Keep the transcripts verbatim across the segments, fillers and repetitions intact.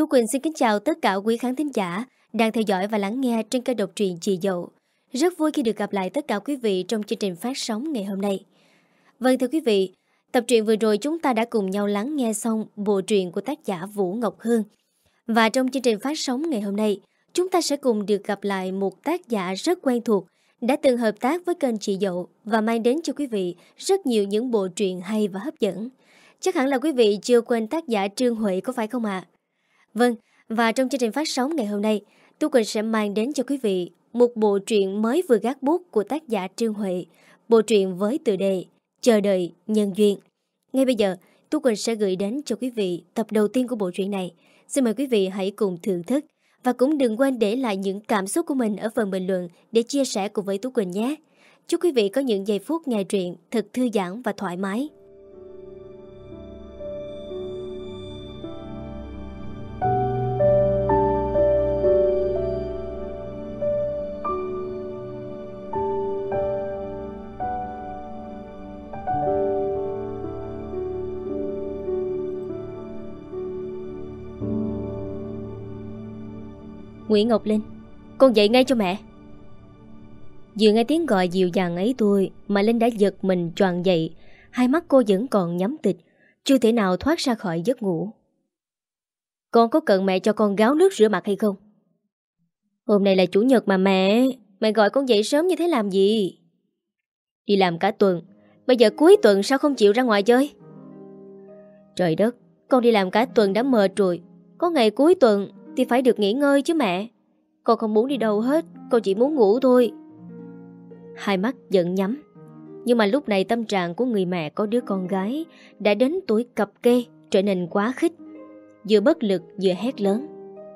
Tú Quỳnh xin kính chào tất cả quý khán thính giả đang theo dõi và lắng nghe trên kênh độc truyện Chị Dậu. Rất vui khi được gặp lại tất cả quý vị trong chương trình phát sóng ngày hôm nay. Vâng thưa quý vị, tập truyện vừa rồi chúng ta đã cùng nhau lắng nghe xong bộ truyện của tác giả Vũ Ngọc Hương. Và trong chương trình phát sóng ngày hôm nay, chúng ta sẽ cùng được gặp lại một tác giả rất quen thuộc đã từng hợp tác với kênh Chị Dậu và mang đến cho quý vị rất nhiều những bộ truyện hay và hấp dẫn. Chắc hẳn là quý vị chưa quên tác giả Trương Huệ có phải không ạ? À? Vâng, và trong chương trình phát sóng ngày hôm nay, Tú Quỳnh sẽ mang đến cho quý vị một bộ truyện mới vừa gác bút của tác giả Trương Huệ, bộ truyện với tựa đề Chờ đợi nhân duyên. Ngay bây giờ, Tú Quỳnh sẽ gửi đến cho quý vị tập đầu tiên của bộ truyện này. Xin mời quý vị hãy cùng thưởng thức và cũng đừng quên để lại những cảm xúc của mình ở phần bình luận để chia sẻ cùng với Tú Quỳnh nhé. Chúc quý vị có những giây phút nghe truyện thật thư giãn và thoải mái. Nguyễn Ngọc Linh, con dậy ngay cho mẹ. Vừa nghe tiếng gọi dịu dàng ấy thôi mà Linh đã giật mình choàng dậy. Hai mắt cô vẫn còn nhắm tịt, chưa thể nào thoát ra khỏi giấc ngủ. Con có cần mẹ cho con gáo nước rửa mặt hay không? Hôm nay là chủ nhật mà mẹ. Mẹ gọi con dậy sớm như thế làm gì? Đi làm cả tuần, bây giờ cuối tuần sao không chịu ra ngoài chơi? Trời đất, con đi làm cả tuần đã mệt rồi, có ngày cuối tuần thì phải được nghỉ ngơi chứ mẹ. Con không muốn đi đâu hết, con chỉ muốn ngủ thôi. Hai mắt giận nhắm. Nhưng mà lúc này tâm trạng của người mẹ có đứa con gái đã đến tuổi cập kê trở nên quá khích, vừa bất lực vừa hét lớn.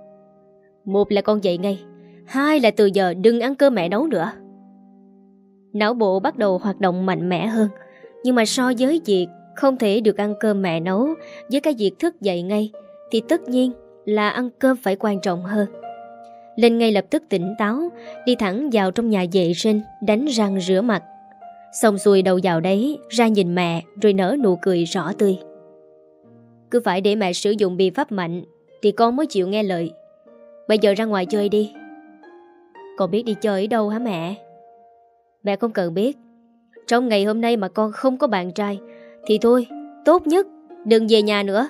Một là con dậy ngay, hai là từ giờ đừng ăn cơm mẹ nấu nữa. Não bộ bắt đầu hoạt động mạnh mẽ hơn. Nhưng mà so với việc không thể được ăn cơm mẹ nấu với cái việc thức dậy ngay thì tất nhiên là ăn cơm phải quan trọng hơn. Linh ngay lập tức tỉnh táo, đi thẳng vào trong nhà vệ sinh, đánh răng rửa mặt. Xong xuôi đầu vào đấy, ra nhìn mẹ rồi nở nụ cười rõ tươi. Cứ phải để mẹ sử dụng biện pháp mạnh thì con mới chịu nghe lời. Bây giờ ra ngoài chơi đi. Con biết đi chơi ở đâu hả mẹ? Mẹ không cần biết. Trong ngày hôm nay mà con không có bạn trai thì thôi, tốt nhất đừng về nhà nữa.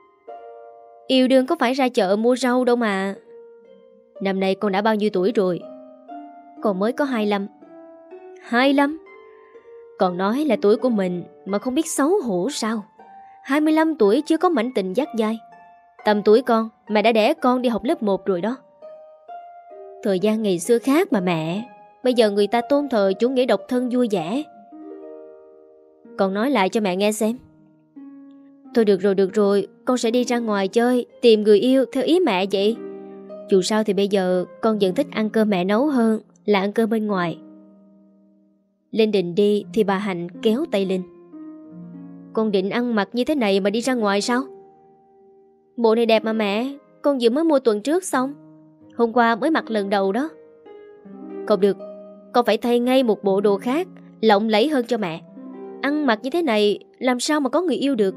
Yêu đương có phải ra chợ mua rau đâu mà. Năm nay con đã bao nhiêu tuổi rồi? Con mới có hai lăm. Hai lăm? Còn nói là tuổi của mình mà không biết xấu hổ sao? Hai mươi lăm tuổi chưa có mảnh tình dắt dai. Tầm tuổi con, mẹ đã đẻ con đi học lớp một rồi đó. Thời gian ngày xưa khác mà mẹ. Bây giờ người ta tôn thờ chủ nghĩa độc thân vui vẻ. Con nói lại cho mẹ nghe xem. Thôi được rồi, được rồi, con sẽ đi ra ngoài chơi, tìm người yêu theo ý mẹ vậy. Dù sao thì bây giờ con vẫn thích ăn cơm mẹ nấu hơn là ăn cơm bên ngoài. Linh định đi thì bà Hạnh kéo tay Linh. Con định ăn mặc như thế này mà đi ra ngoài sao? Bộ này đẹp mà mẹ, con vừa mới mua tuần trước xong. Hôm qua mới mặc lần đầu đó. Không được, con phải thay ngay một bộ đồ khác, lộng lẫy hơn cho mẹ. Ăn mặc như thế này làm sao mà có người yêu được?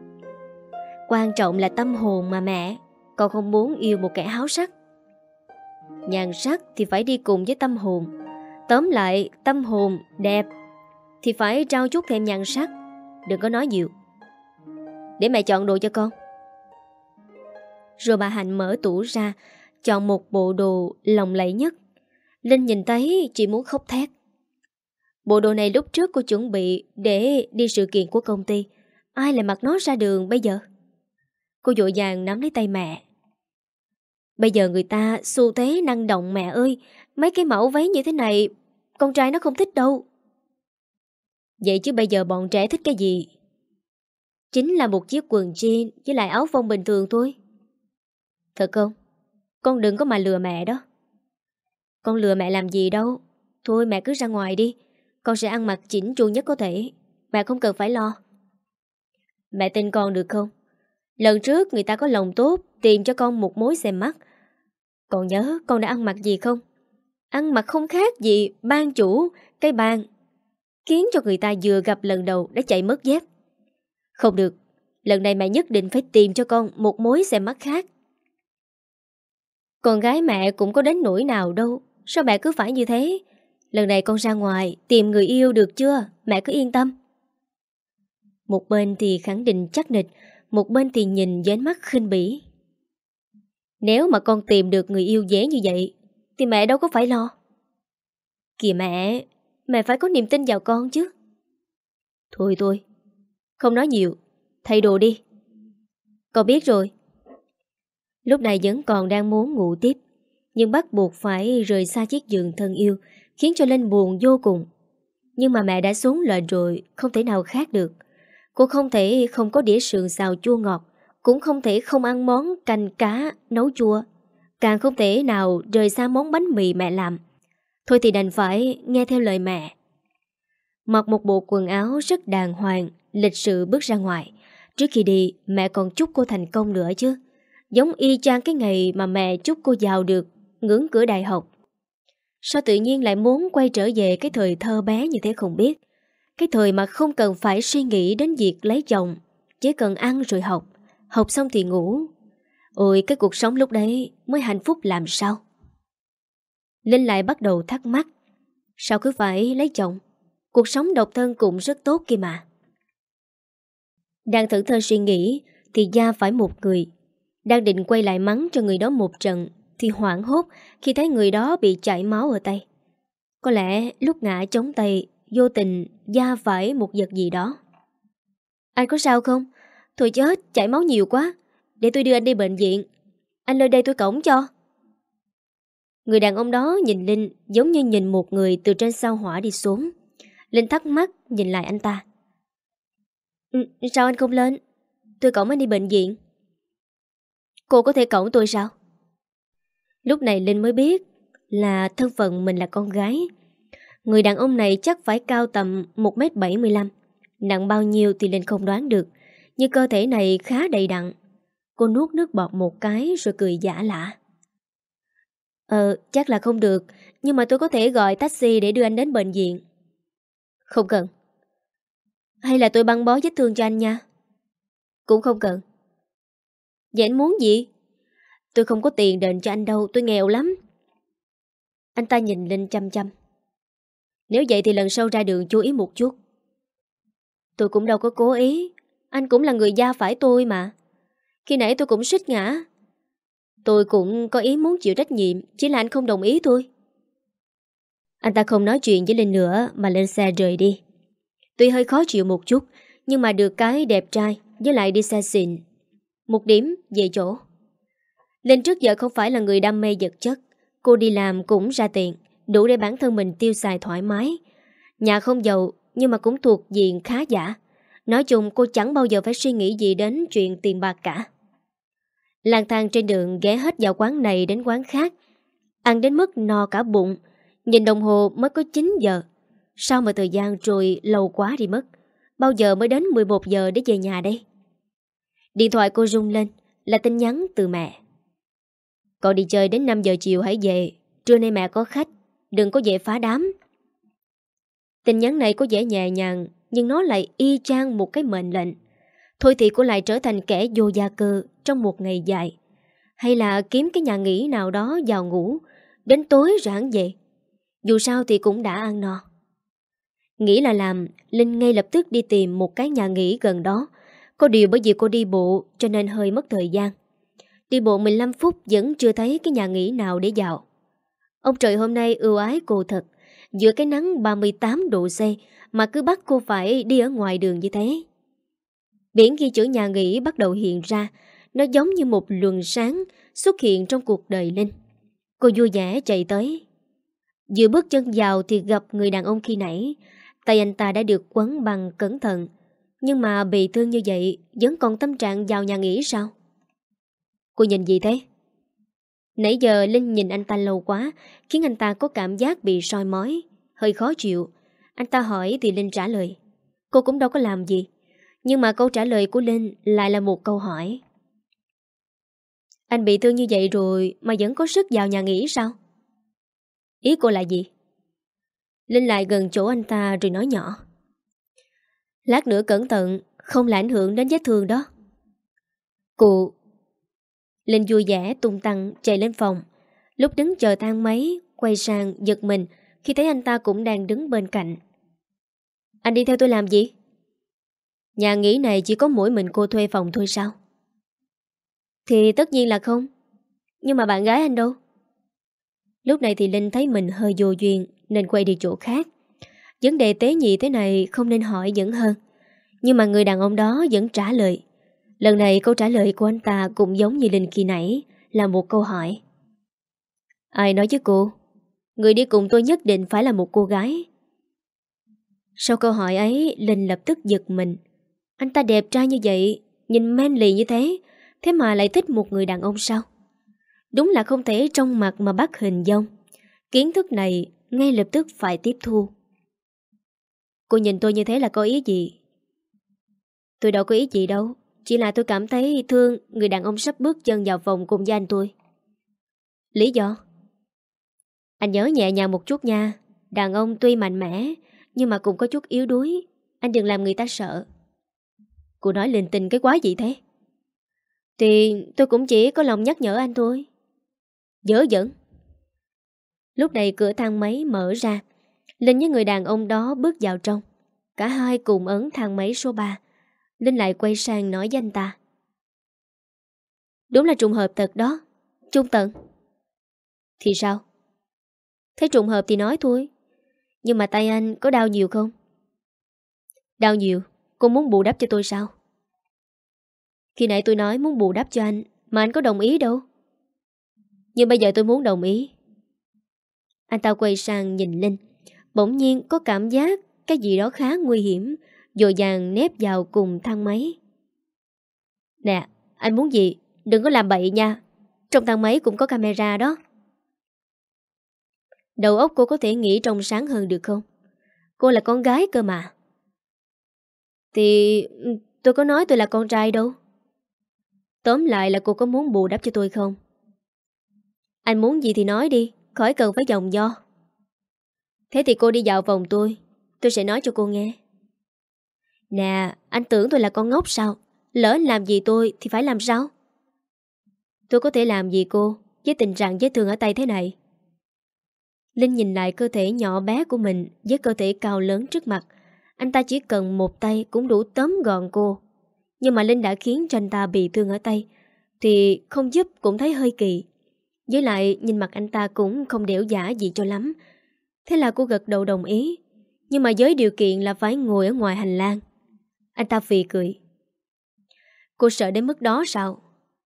Quan trọng là tâm hồn mà mẹ. Con không muốn yêu một kẻ háo sắc. Nhan sắc thì phải đi cùng với tâm hồn. Tóm lại, tâm hồn đẹp thì phải trao chút thêm nhan sắc. Đừng có nói nhiều. Để mẹ chọn đồ cho con. Rồi bà Hạnh mở tủ ra, chọn một bộ đồ lộng lẫy nhất. Linh nhìn thấy chỉ muốn khóc thét. Bộ đồ này lúc trước cô chuẩn bị để đi sự kiện của công ty. Ai lại mặc nó ra đường bây giờ? Cô vội vàng nắm lấy tay mẹ. Bây giờ người ta xu thế năng động mẹ ơi. Mấy cái mẫu váy như thế này con trai nó không thích đâu. Vậy chứ bây giờ bọn trẻ thích cái gì? Chính là một chiếc quần jean với lại áo phông bình thường thôi. Thật không? Con đừng có mà lừa mẹ đó. Con lừa mẹ làm gì đâu. Thôi mẹ cứ ra ngoài đi. Con sẽ ăn mặc chỉnh chu nhất có thể. Mẹ không cần phải lo. Mẹ tin con được không? Lần trước người ta có lòng tốt tìm cho con một mối xem mắt. Còn nhớ con đã ăn mặc gì không? Ăn mặc không khác gì ban chủ cái bàn, khiến cho người ta vừa gặp lần đầu đã chạy mất dép. Không được, lần này mẹ nhất định phải tìm cho con một mối xem mắt khác. Con gái mẹ cũng có đến nỗi nào đâu. Sao mẹ cứ phải như thế? Lần này con ra ngoài tìm người yêu được chưa? Mẹ cứ yên tâm. Một bên thì khẳng định chắc nịch, một bên thì nhìn với ánh mắt khinh bỉ. Nếu mà con tìm được người yêu dễ như vậy thì mẹ đâu có phải lo. Kìa mẹ, mẹ phải có niềm tin vào con chứ. Thôi tôi không nói nhiều, thay đồ đi. Con biết rồi. Lúc này vẫn còn đang muốn ngủ tiếp, nhưng bắt buộc phải rời xa chiếc giường thân yêu, khiến cho Linh buồn vô cùng. Nhưng mà mẹ đã xuống lệnh rồi, không thể nào khác được. Cô không thể không có đĩa sườn xào chua ngọt, cũng không thể không ăn món canh cá nấu chua, càng không thể nào rời xa món bánh mì mẹ làm. Thôi thì đành phải nghe theo lời mẹ. Mặc một bộ quần áo rất đàng hoàng, lịch sự bước ra ngoài. Trước khi đi, mẹ còn chúc cô thành công nữa chứ. Giống y chang cái ngày mà mẹ chúc cô vào được ngưỡng cửa đại học. Sao tự nhiên lại muốn quay trở về cái thời thơ bé như thế không biết. Cái thời mà không cần phải suy nghĩ đến việc lấy chồng, chỉ cần ăn rồi học, học xong thì ngủ. Ôi, cái cuộc sống lúc đấy mới hạnh phúc làm sao. Linh lại bắt đầu thắc mắc, sao cứ phải lấy chồng? Cuộc sống độc thân cũng rất tốt kia mà. Đang thẫn thờ suy nghĩ thì Gia phải một người. Đang định quay lại mắng cho người đó một trận thì hoảng hốt khi thấy người đó bị chảy máu ở tay. Có lẽ lúc ngã chống tay, vô tình Gia phải một vật gì đó. Anh có sao không? Thôi chết, chảy máu nhiều quá. Để tôi đưa anh đi bệnh viện. Anh lên đây tôi cõng cho. Người đàn ông đó nhìn Linh giống như nhìn một người từ trên sao hỏa đi xuống. Linh thắc mắc nhìn lại anh ta. Ừ, sao anh không lên? Tôi cõng anh đi bệnh viện. Cô có thể cõng tôi sao? Lúc này Linh mới biết là thân phận mình là con gái. Người đàn ông này chắc phải cao tầm một mét bảy mươi lăm. Nặng bao nhiêu thì Linh không đoán được, nhưng cơ thể này khá đầy đặn. Cô nuốt nước bọt một cái rồi cười giả lả. Ờ, chắc là không được, nhưng mà tôi có thể gọi taxi để đưa anh đến bệnh viện. Không cần. Hay là tôi băng bó vết thương cho anh nha. Cũng không cần. Vậy anh muốn gì? Tôi không có tiền đền cho anh đâu, tôi nghèo lắm. Anh ta nhìn Linh chăm chăm. Nếu vậy thì lần sau ra đường chú ý một chút. Tôi cũng đâu có cố ý. Anh cũng là người gia phải tôi mà. Khi nãy tôi cũng suýt ngã. Tôi cũng có ý muốn chịu trách nhiệm, chỉ là anh không đồng ý thôi. Anh ta không nói chuyện với Linh nữa mà lên xe rời đi. Tuy hơi khó chịu một chút, nhưng mà được cái đẹp trai với lại đi xe xịn. Một điểm về chỗ. Linh trước giờ không phải là người đam mê vật chất. Cô đi làm cũng ra tiền, đủ để bản thân mình tiêu xài thoải mái. Nhà không giàu nhưng mà cũng thuộc diện khá giả. Nói chung cô chẳng bao giờ phải suy nghĩ gì đến chuyện tiền bạc cả. Lang thang trên đường ghé hết vào quán này đến quán khác. Ăn đến mức no cả bụng. Nhìn đồng hồ mới có chín giờ. Sao mà thời gian trôi lâu quá đi mất. Bao giờ mới đến mười một giờ để về nhà đây? Điện thoại cô rung lên, là tin nhắn từ mẹ. Con đi chơi đến năm giờ chiều hãy về. Trưa nay mẹ có khách, đừng có về phá đám. Tin nhắn này có vẻ nhẹ nhàng, nhưng nó lại y chang một cái mệnh lệnh. Thôi thì cô lại trở thành kẻ vô gia cơ trong một ngày dài. Hay là kiếm cái nhà nghỉ nào đó vào ngủ, đến tối rạng về. Dù sao thì cũng đã ăn no. Nghĩ là làm, Linh ngay lập tức đi tìm một cái nhà nghỉ gần đó. Có điều bởi vì cô đi bộ cho nên hơi mất thời gian. Đi bộ mười lăm phút vẫn chưa thấy cái nhà nghỉ nào để vào. Ông trời hôm nay ưu ái cô thật. Giữa cái nắng ba mươi tám độ C mà cứ bắt cô phải đi ở ngoài đường như thế. Biển ghi chữ nhà nghỉ bắt đầu hiện ra. Nó giống như một luồng sáng xuất hiện trong cuộc đời Linh. Cô vui vẻ chạy tới. Vừa bước chân vào thì gặp người đàn ông khi nãy. Tay anh ta đã được quấn bằng cẩn thận. Nhưng mà bị thương như vậy vẫn còn tâm trạng vào nhà nghỉ sao? Cô nhìn gì thế? Nãy giờ Linh nhìn anh ta lâu quá, khiến anh ta có cảm giác bị soi mói, hơi khó chịu. Anh ta hỏi thì Linh trả lời. Cô cũng đâu có làm gì. Nhưng mà câu trả lời của Linh lại là một câu hỏi. Anh bị thương như vậy rồi mà vẫn có sức vào nhà nghỉ sao? Ý cô là gì? Linh lại gần chỗ anh ta rồi nói nhỏ. Lát nữa cẩn thận, không là ảnh hưởng đến vết thương đó. Cô... Linh vui vẻ tung tăng chạy lên phòng. Lúc đứng chờ thang máy, quay sang giật mình khi thấy anh ta cũng đang đứng bên cạnh. Anh đi theo tôi làm gì? Nhà nghỉ này chỉ có mỗi mình cô thuê phòng thôi sao? Thì tất nhiên là không. Nhưng mà bạn gái anh đâu? Lúc này thì Linh thấy mình hơi vô duyên nên quay đi chỗ khác. Vấn đề tế nhị thế này không nên hỏi vẫn hơn. Nhưng mà người đàn ông đó vẫn trả lời. Lần này câu trả lời của anh ta cũng giống như Linh khi nãy, là một câu hỏi. Ai nói với cô? Người đi cùng tôi nhất định phải là một cô gái. Sau câu hỏi ấy, Linh lập tức giật mình. Anh ta đẹp trai như vậy, nhìn manly như thế, thế mà lại thích một người đàn ông sao? Đúng là không thể trong mặt mà bắt hình dong. Kiến thức này ngay lập tức phải tiếp thu. Cô nhìn tôi như thế là có ý gì? Tôi đâu có ý gì đâu. Chỉ là tôi cảm thấy thương người đàn ông sắp bước chân vào phòng cùng với anh tôi. Lý do? Anh nhớ nhẹ nhàng một chút nha. Đàn ông tuy mạnh mẽ nhưng mà cũng có chút yếu đuối. Anh đừng làm người ta sợ. Cô nói linh tinh cái quái gì thế? Thì tôi cũng chỉ có lòng nhắc nhở anh thôi. Dở dẫn. Lúc này cửa thang máy mở ra. Linh với người đàn ông đó bước vào trong. Cả hai cùng ấn thang máy số ba. Linh lại quay sang nói với anh ta. Đúng là trùng hợp thật đó. Trung Tận. Thì sao? Thế trùng hợp thì nói thôi. Nhưng mà tay anh có đau nhiều không? Đau nhiều? Cô muốn bù đắp cho tôi sao? Khi nãy tôi nói muốn bù đắp cho anh, mà anh có đồng ý đâu. Nhưng bây giờ tôi muốn đồng ý. Anh ta quay sang nhìn Linh. Bỗng nhiên có cảm giác cái gì đó khá nguy hiểm, dội vàng nép vào cùng thang máy. Nè, anh muốn gì? Đừng có làm bậy nha. Trong thang máy cũng có camera đó. Đầu óc cô có thể nghĩ trong sáng hơn được không? Cô là con gái cơ mà. Thì tôi có nói tôi là con trai đâu. Tóm lại là cô có muốn bù đắp cho tôi không? Anh muốn gì thì nói đi, khỏi cần phải vòng vo. Thế thì cô đi vào phòng tôi, tôi sẽ nói cho cô nghe. Nè, anh tưởng tôi là con ngốc sao? Lỡ anh làm gì tôi thì phải làm sao? Tôi có thể làm gì cô với tình trạng vết thương ở tay thế này? Linh nhìn lại cơ thể nhỏ bé của mình với cơ thể cao lớn trước mặt. Anh ta chỉ cần một tay cũng đủ tóm gọn cô. Nhưng mà Linh đã khiến cho anh ta bị thương ở tay thì không giúp cũng thấy hơi kỳ. Với lại nhìn mặt anh ta cũng không đẻo giả gì cho lắm. Thế là cô gật đầu đồng ý. Nhưng mà với điều kiện là phải ngồi ở ngoài hành lang. Anh ta phì cười. Cô sợ đến mức đó sao?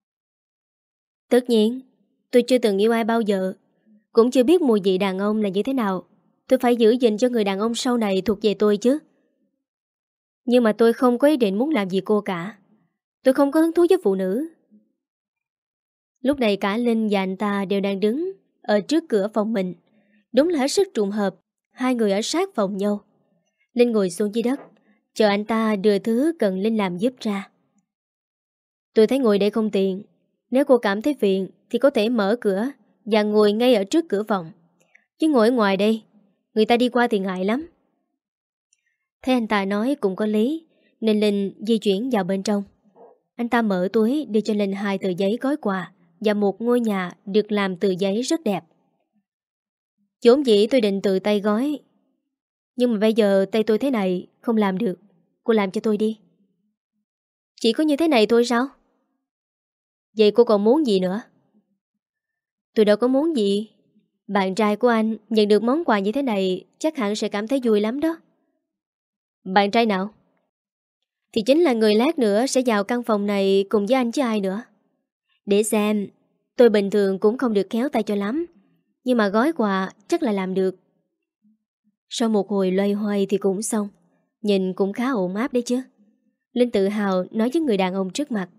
Tất nhiên, tôi chưa từng yêu ai bao giờ, cũng chưa biết mùi vị đàn ông là như thế nào. Tôi phải giữ gìn cho người đàn ông sau này thuộc về tôi chứ. Nhưng mà tôi không có ý định muốn làm gì cô cả. Tôi không có hứng thú với phụ nữ. Lúc này cả Linh và anh ta đều đang đứng ở trước cửa phòng mình. Đúng là hết sức trùng hợp. Hai người ở sát phòng nhau. Linh ngồi xuống dưới đất, chờ anh ta đưa thứ cần Linh làm giúp ra. Tôi thấy ngồi đây không tiện. Nếu cô cảm thấy phiền thì có thể mở cửa và ngồi ngay ở trước cửa phòng. Chứ ngồi ở ngoài đây, người ta đi qua thì ngại lắm. Thấy anh ta nói cũng có lý, nên Linh di chuyển vào bên trong. Anh ta mở túi đưa cho Linh hai tờ giấy gói quà và một ngôi nhà được làm từ giấy rất đẹp. Vốn dĩ tôi định tự tay gói, nhưng mà bây giờ tay tôi thế này không làm được. Cô làm cho tôi đi. Chỉ có như thế này thôi sao? Vậy cô còn muốn gì nữa? Tôi đâu có muốn gì. Bạn trai của anh nhận được món quà như thế này chắc hẳn sẽ cảm thấy vui lắm đó. Bạn trai nào? Thì chính là người lát nữa sẽ vào căn phòng này cùng với anh chứ ai nữa. Để xem. Tôi bình thường cũng không được khéo tay cho lắm, nhưng mà gói quà chắc là làm được. Sau một hồi loay hoay thì cũng xong. Nhìn cũng khá ổn áp đấy chứ. Linh tự hào nói với người đàn ông trước mặt.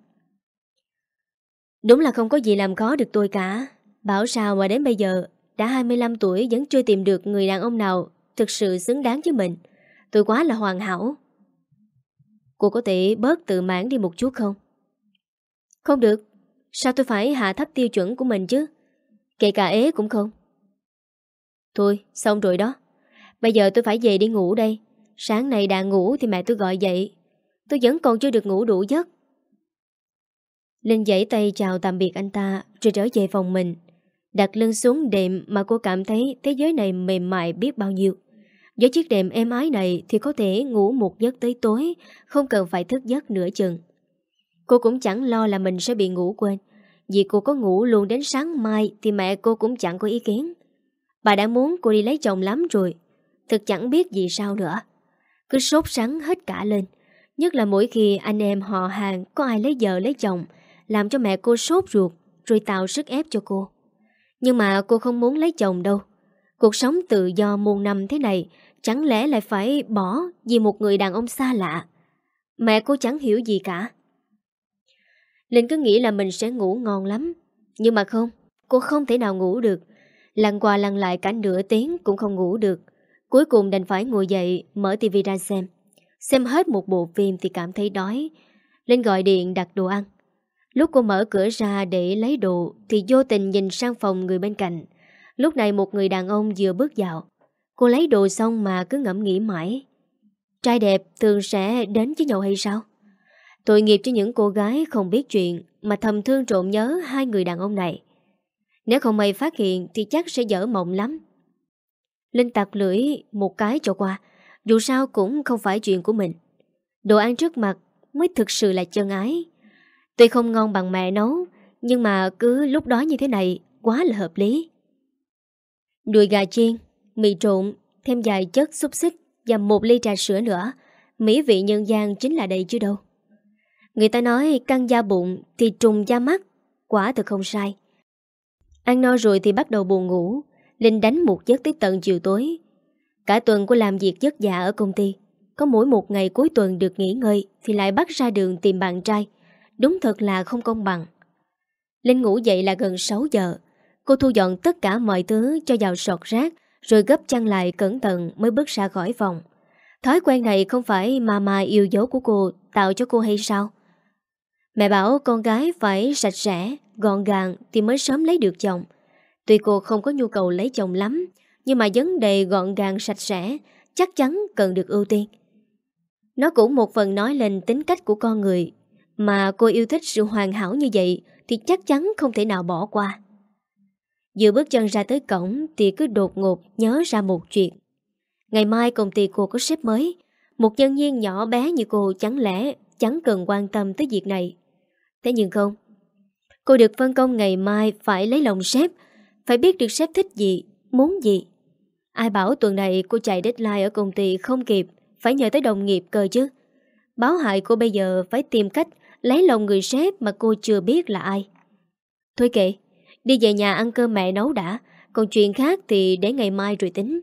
Đúng là không có gì làm khó được tôi cả. Bảo sao mà đến bây giờ đã hai mươi lăm tuổi vẫn chưa tìm được người đàn ông nào thực sự xứng đáng với mình. Tôi quá là hoàn hảo. Cô có thể bớt tự mãn đi một chút không? Không được. Sao tôi phải hạ thấp tiêu chuẩn của mình chứ? Kể cả ế cũng không. Thôi, xong rồi đó. Bây giờ tôi phải về đi ngủ đây. Sáng nay đã ngủ thì mẹ tôi gọi dậy. Tôi vẫn còn chưa được ngủ đủ giấc. Linh giãy tay chào tạm biệt anh ta rồi trở về phòng mình. Đặt lưng xuống đệm mà cô cảm thấy thế giới này mềm mại biết bao nhiêu. Với chiếc đệm êm ái này thì có thể ngủ một giấc tới tối, không cần phải thức giấc nửa chừng. Cô cũng chẳng lo là mình sẽ bị ngủ quên, vì cô có ngủ luôn đến sáng mai thì mẹ cô cũng chẳng có ý kiến. Bà đã muốn cô đi lấy chồng lắm rồi, thực chẳng biết gì sao nữa. Cứ sốt sắng hết cả lên, nhất là mỗi khi anh em họ hàng có ai lấy vợ lấy chồng, làm cho mẹ cô sốt ruột rồi tạo sức ép cho cô. Nhưng mà cô không muốn lấy chồng đâu. Cuộc sống tự do muôn năm thế này chẳng lẽ lại phải bỏ vì một người đàn ông xa lạ. Mẹ cô chẳng hiểu gì cả. Linh cứ nghĩ là mình sẽ ngủ ngon lắm, nhưng mà không, cô không thể nào ngủ được. Lăn qua lăn lại cả nửa tiếng cũng không ngủ được. Cuối cùng đành phải ngồi dậy mở tivi ra xem. Xem hết một bộ phim thì cảm thấy đói. Linh gọi điện đặt đồ ăn. Lúc cô mở cửa ra để lấy đồ thì vô tình nhìn sang phòng người bên cạnh. Lúc này một người đàn ông vừa bước vào. Cô lấy đồ xong mà cứ ngẫm nghĩ mãi. Trai đẹp thường sẽ đến với nhau hay sao? Tội nghiệp cho những cô gái không biết chuyện mà thầm thương trộm nhớ hai người đàn ông này. Nếu không may phát hiện thì chắc sẽ dở mộng lắm. Linh tặc lưỡi một cái cho qua. Dù sao cũng không phải chuyện của mình. Đồ ăn trước mặt mới thực sự là chân ái. Tuy không ngon bằng mẹ nấu, nhưng mà cứ lúc đó như thế này quá là hợp lý. Đùi gà chiên, mì trộn, thêm vài chất xúc xích và một ly trà sữa nữa. Mỹ vị nhân gian chính là đây chứ đâu. Người ta nói căng da bụng thì trùng da mắt, quả thực không sai. Ăn no rồi thì bắt đầu buồn ngủ. Linh đánh một giấc tới tận chiều tối. Cả tuần cô làm việc vất vả ở công ty, có mỗi một ngày cuối tuần được nghỉ ngơi thì lại bắt ra đường tìm bạn trai. Đúng thật là không công bằng. Linh ngủ dậy là gần sáu giờ. Cô thu dọn tất cả mọi thứ cho vào sọt rác, rồi gấp chăn lại cẩn thận mới bước ra khỏi phòng. Thói quen này không phải mama yêu dấu của cô tạo cho cô hay sao? Mẹ bảo con gái phải sạch sẽ, gọn gàng thì mới sớm lấy được chồng. Tuy cô không có nhu cầu lấy chồng lắm, nhưng mà vấn đề gọn gàng sạch sẽ chắc chắn cần được ưu tiên. Nó cũng một phần nói lên tính cách của con người. Mà cô yêu thích sự hoàn hảo như vậy thì chắc chắn không thể nào bỏ qua. Vừa bước chân ra tới cổng thì cứ đột ngột nhớ ra một chuyện. Ngày mai công ty cô có sếp mới. Một nhân viên nhỏ bé như cô chẳng lẽ chẳng cần quan tâm tới việc này. Thế nhưng không. Cô được phân công ngày mai phải lấy lòng sếp, phải biết được sếp thích gì, muốn gì. Ai bảo tuần này cô chạy deadline ở công ty không kịp, phải nhờ tới đồng nghiệp cơ chứ. Báo hại cô bây giờ phải tìm cách lấy lòng người sếp mà cô chưa biết là ai. Thôi kệ, đi về nhà ăn cơm mẹ nấu đã, còn chuyện khác thì để ngày mai rồi tính.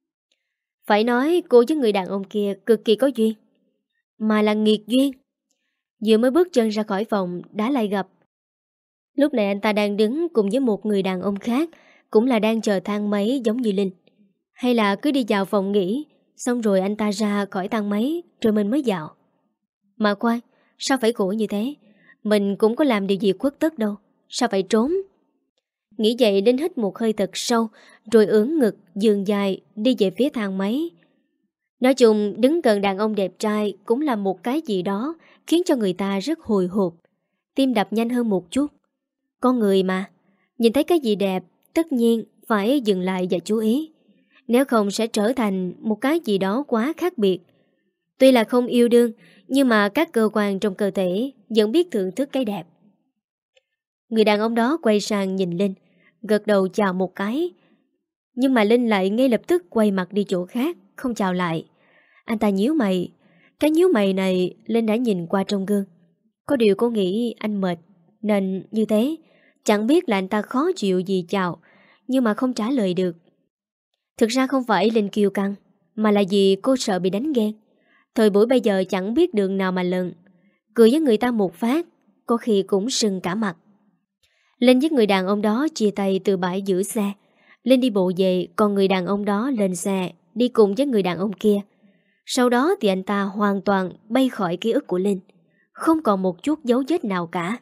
Phải nói cô với người đàn ông kia cực kỳ có duyên, mà là nghiệt duyên. Vừa mới bước chân ra khỏi phòng đã lại gặp. Lúc này anh ta đang đứng cùng với một người đàn ông khác, cũng là đang chờ thang máy giống như Linh. Hay là cứ đi vào phòng nghỉ, xong rồi anh ta ra khỏi thang máy rồi mình mới vào. Mà khoan, sao phải khổ như thế? Mình cũng có làm điều gì khuất tất đâu, sao phải trốn? Nghĩ vậy Linh hít một hơi thật sâu, rồi ưỡn ngực, dường dài, đi về phía thang máy. Nói chung, đứng gần đàn ông đẹp trai cũng là một cái gì đó khiến cho người ta rất hồi hộp, tim đập nhanh hơn một chút. Con người mà, nhìn thấy cái gì đẹp, tất nhiên phải dừng lại và chú ý. Nếu không sẽ trở thành một cái gì đó quá khác biệt. Tuy là không yêu đương, nhưng mà các cơ quan trong cơ thể vẫn biết thưởng thức cái đẹp. Người đàn ông đó quay sang nhìn Linh, gật đầu chào một cái. Nhưng mà Linh lại ngay lập tức quay mặt đi chỗ khác, không chào lại. Anh ta nhíu mày. Cái nhíu mày này Linh đã nhìn qua trong gương. Có điều cô nghĩ anh mệt, nên như thế. Chẳng biết là anh ta khó chịu gì chào, nhưng mà không trả lời được. Thực ra không phải Linh kiêu căng, mà là vì cô sợ bị đánh ghen. Thời buổi bây giờ chẳng biết đường nào mà lần. Cười với người ta một phát, có khi cũng sưng cả mặt. Linh với người đàn ông đó chia tay từ bãi giữ xe. Linh đi bộ về, còn người đàn ông đó lên xe đi cùng với người đàn ông kia. Sau đó thì anh ta hoàn toàn bay khỏi ký ức của Linh, không còn một chút dấu vết nào cả.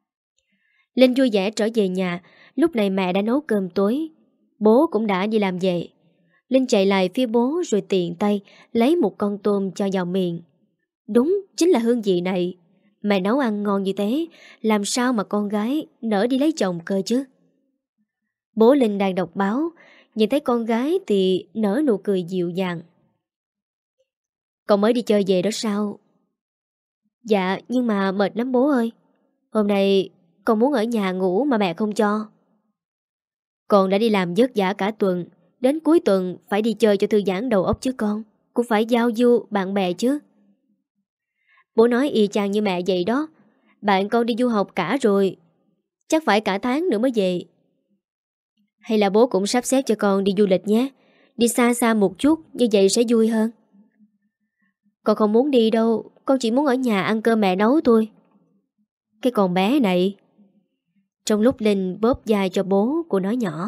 Linh vui vẻ trở về nhà. Lúc này mẹ đã nấu cơm tối, bố cũng đã đi làm về. Linh chạy lại phía bố rồi tiện tay lấy một con tôm cho vào miệng. Đúng, chính là hương vị này. Mẹ nấu ăn ngon như thế, làm sao mà con gái nỡ đi lấy chồng cơ chứ? Bố Linh đang đọc báo, nhìn thấy con gái thì nở nụ cười dịu dàng. Con mới đi chơi về đó sao? Dạ, nhưng mà mệt lắm bố ơi. Hôm nay con muốn ở nhà ngủ mà mẹ không cho. Con đã đi làm vất vả cả tuần, đến cuối tuần phải đi chơi cho thư giãn đầu óc chứ con. Cũng phải giao du bạn bè chứ. Bố nói y chang như mẹ vậy đó. Bạn con đi du học cả rồi, chắc phải cả tháng nữa mới về. Hay là bố cũng sắp xếp cho con đi du lịch nhé. Đi xa xa một chút, như vậy sẽ vui hơn. Con không muốn đi đâu, con chỉ muốn ở nhà ăn cơm mẹ nấu thôi. Cái con bé này. Trong lúc Linh bóp vai cho bố, cô nói nhỏ.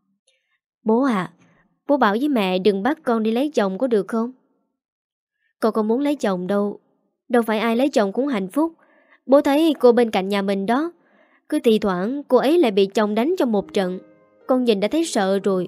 Bố à, bố bảo với mẹ đừng bắt con đi lấy chồng có được không? Con không muốn lấy chồng đâu. Đâu phải ai lấy chồng cũng hạnh phúc. Bố thấy cô bên cạnh nhà mình đó, cứ thì thoảng cô ấy lại bị chồng đánh trong một trận. Con nhìn đã thấy sợ rồi.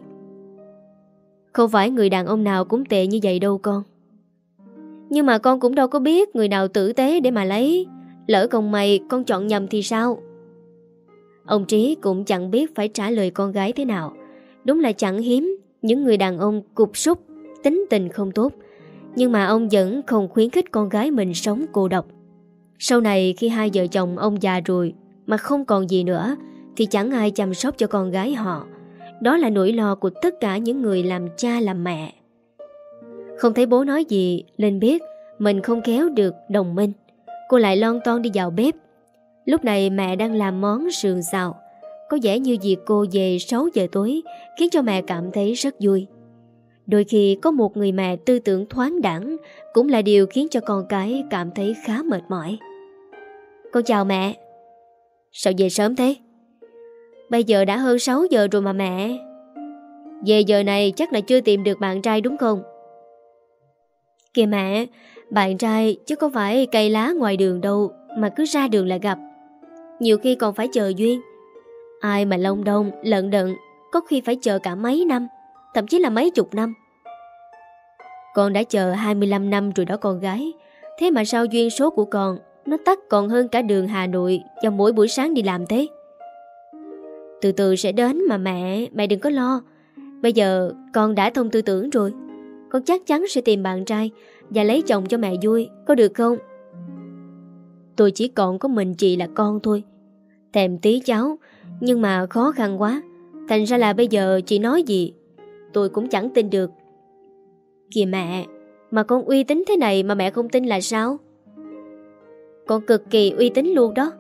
Không phải người đàn ông nào cũng tệ như vậy đâu con. Nhưng mà con cũng đâu có biết người nào tử tế để mà lấy. Lỡ không may con chọn nhầm thì sao? Ông Trí cũng chẳng biết phải trả lời con gái thế nào. Đúng là chẳng hiếm những người đàn ông cục súc, tính tình không tốt. Nhưng mà ông vẫn không khuyến khích con gái mình sống cô độc. Sau này khi hai vợ chồng ông già rồi mà không còn gì nữa thì chẳng ai chăm sóc cho con gái họ. Đó là nỗi lo của tất cả những người làm cha làm mẹ. Không thấy bố nói gì, Linh biết mình không kéo được đồng minh. Cô lại lon ton đi vào bếp. Lúc này mẹ đang làm món sườn xào. Có vẻ như việc cô về sáu giờ tối khiến cho mẹ cảm thấy rất vui. Đôi khi có một người mẹ tư tưởng thoáng đãng cũng là điều khiến cho con cái cảm thấy khá mệt mỏi. Con chào mẹ. Sao về sớm thế? Bây giờ đã hơn sáu giờ rồi mà mẹ. Về giờ này chắc là chưa tìm được bạn trai đúng không? Kìa mẹ, bạn trai chứ có phải cây lá ngoài đường đâu mà cứ ra đường là gặp. Nhiều khi còn phải chờ duyên. Ai mà lông đông, lận đận, có khi phải chờ cả mấy năm, thậm chí là mấy chục năm. Con đã chờ hai mươi lăm năm rồi đó con gái. Thế mà sao duyên số của con nó tắt còn hơn cả đường Hà Nội vào mỗi buổi sáng đi làm thế? Từ từ sẽ đến mà mẹ, mẹ đừng có lo. Bây giờ con đã thông tư tưởng rồi. Con chắc chắn sẽ tìm bạn trai và lấy chồng cho mẹ vui, có được không? Tôi chỉ còn có mình chị là con thôi. Thèm tí cháu, nhưng mà khó khăn quá. Thành ra là bây giờ chị nói gì tôi cũng chẳng tin được. Kìa mẹ, mà con uy tín thế này mà mẹ không tin là sao? Con cực kỳ uy tín luôn đó.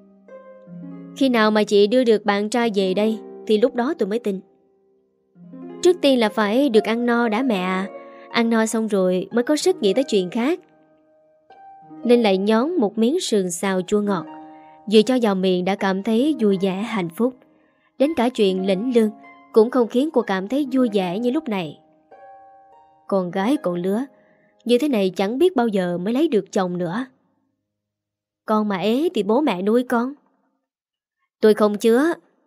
Khi nào mà chị đưa được bạn trai về đây thì lúc đó tôi mới tin. Trước tiên là phải được ăn no đã mẹ à. Ăn no xong rồi mới có sức nghĩ tới chuyện khác. Linh lại nhón một miếng sườn xào chua ngọt, vừa cho vào miệng đã cảm thấy vui vẻ hạnh phúc. Đến cả chuyện lĩnh lương cũng không khiến cô cảm thấy vui vẻ như lúc này. Con gái còn lứa như thế này chẳng biết bao giờ mới lấy được chồng nữa. Con mà ế thì bố mẹ nuôi con. Tôi không chứa.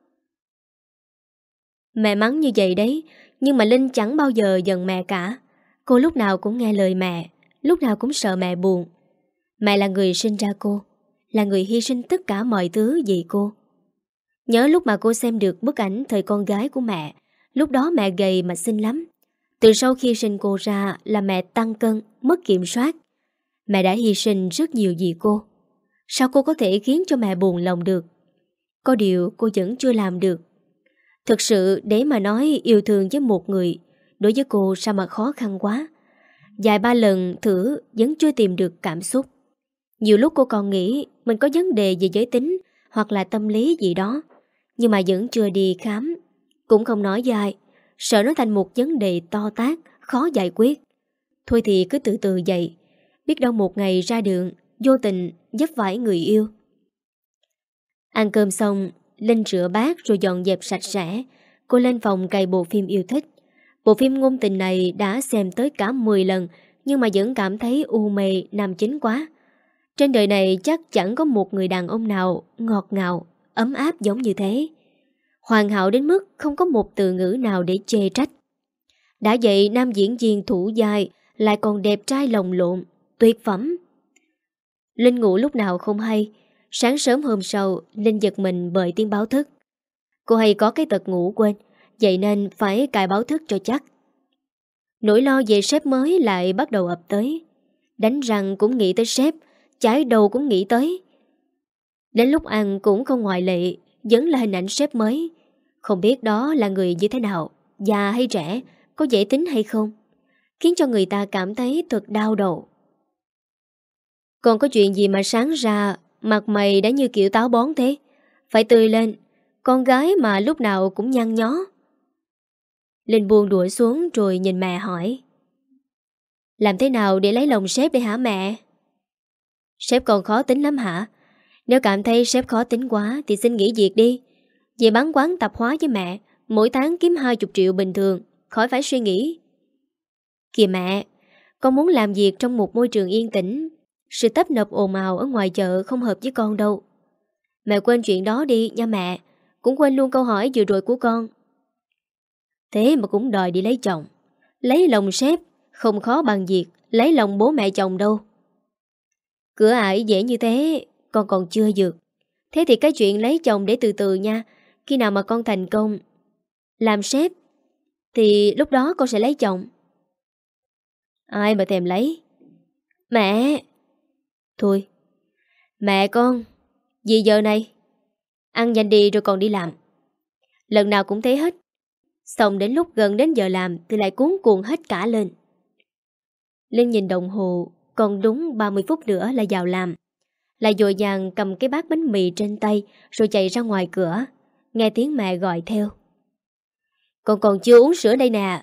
Mẹ mắng như vậy đấy, nhưng mà Linh chẳng bao giờ giận mẹ cả. Cô lúc nào cũng nghe lời mẹ, lúc nào cũng sợ mẹ buồn. Mẹ là người sinh ra cô, là người hy sinh tất cả mọi thứ vì cô. Nhớ lúc mà cô xem được bức ảnh thời con gái của mẹ, lúc đó mẹ gầy mà xinh lắm. Từ sau khi sinh cô ra là mẹ tăng cân, mất kiểm soát. Mẹ đã hy sinh rất nhiều vì cô. Sao cô có thể khiến cho mẹ buồn lòng được? Có điều cô vẫn chưa làm được. Thực sự để mà nói yêu thương với một người, đối với cô sao mà khó khăn quá. Vài ba lần thử vẫn chưa tìm được cảm xúc. Nhiều lúc cô còn nghĩ mình có vấn đề về giới tính hoặc là tâm lý gì đó, nhưng mà vẫn chưa đi khám. Cũng không nói với ai, sợ nó thành một vấn đề to tát, khó giải quyết. Thôi thì cứ từ từ vậy, biết đâu một ngày ra đường vô tình vấp phải người yêu. Ăn cơm xong, Linh rửa bát rồi dọn dẹp sạch sẽ. Cô lên phòng cày bộ phim yêu thích. Bộ phim ngôn tình này đã xem tới cả mười lần, nhưng mà vẫn cảm thấy u mê nam chính quá. Trên đời này chắc chẳng có một người đàn ông nào ngọt ngào, ấm áp giống như thế. Hoàn hảo đến mức không có một từ ngữ nào để chê trách. Đã vậy nam diễn viên thủ vai lại còn đẹp trai lồng lộn, tuyệt phẩm. Linh ngủ lúc nào không hay. Sáng sớm hôm sau, Linh giật mình bởi tiếng báo thức. Cô hay có cái tật ngủ quên, vậy nên phải cài báo thức cho chắc. Nỗi lo về sếp mới lại bắt đầu ập tới. Đánh răng cũng nghĩ tới sếp, chải đầu cũng nghĩ tới. Đến lúc ăn cũng không ngoại lệ, vẫn là hình ảnh sếp mới. Không biết đó là người như thế nào, già hay trẻ, có dễ tính hay không, khiến cho người ta cảm thấy thật đau đầu. Còn có chuyện gì mà sáng ra mặt mày đã như kiểu táo bón thế? Phải tươi lên, con gái mà lúc nào cũng nhăn nhó. Linh buông đuổi xuống rồi nhìn mẹ hỏi: làm thế nào để lấy lòng sếp đây hả mẹ? Sếp còn khó tính lắm hả? Nếu cảm thấy sếp khó tính quá thì xin nghỉ việc đi. Về bán quán tạp hóa với mẹ, mỗi tháng kiếm hai mươi triệu bình thường, khỏi phải suy nghĩ. Kìa mẹ, con muốn làm việc trong một môi trường yên tĩnh. Sự tấp nập ồn ào ở ngoài chợ không hợp với con đâu. Mẹ quên chuyện đó đi nha mẹ. Cũng quên luôn câu hỏi vừa rồi của con. Thế mà cũng đòi đi lấy chồng. Lấy lòng sếp không khó bằng việc lấy lòng bố mẹ chồng đâu. Cửa ải dễ như thế con còn chưa dược. Thế thì cái chuyện lấy chồng để từ từ nha. Khi nào mà con thành công làm sếp thì lúc đó con sẽ lấy chồng. Ai mà thèm lấy. Mẹ. Thôi mẹ con, vì giờ này ăn nhanh đi rồi còn đi làm. Lần nào cũng thế hết. Xong đến lúc gần đến giờ làm thì lại cuống cuồng hết cả lên. Linh nhìn đồng hồ, còn đúng ba mươi phút nữa là vào làm. Lại dội vàng cầm cái bát bánh mì trên tay rồi chạy ra ngoài cửa. Nghe tiếng mẹ gọi theo: con còn chưa uống sữa đây nè.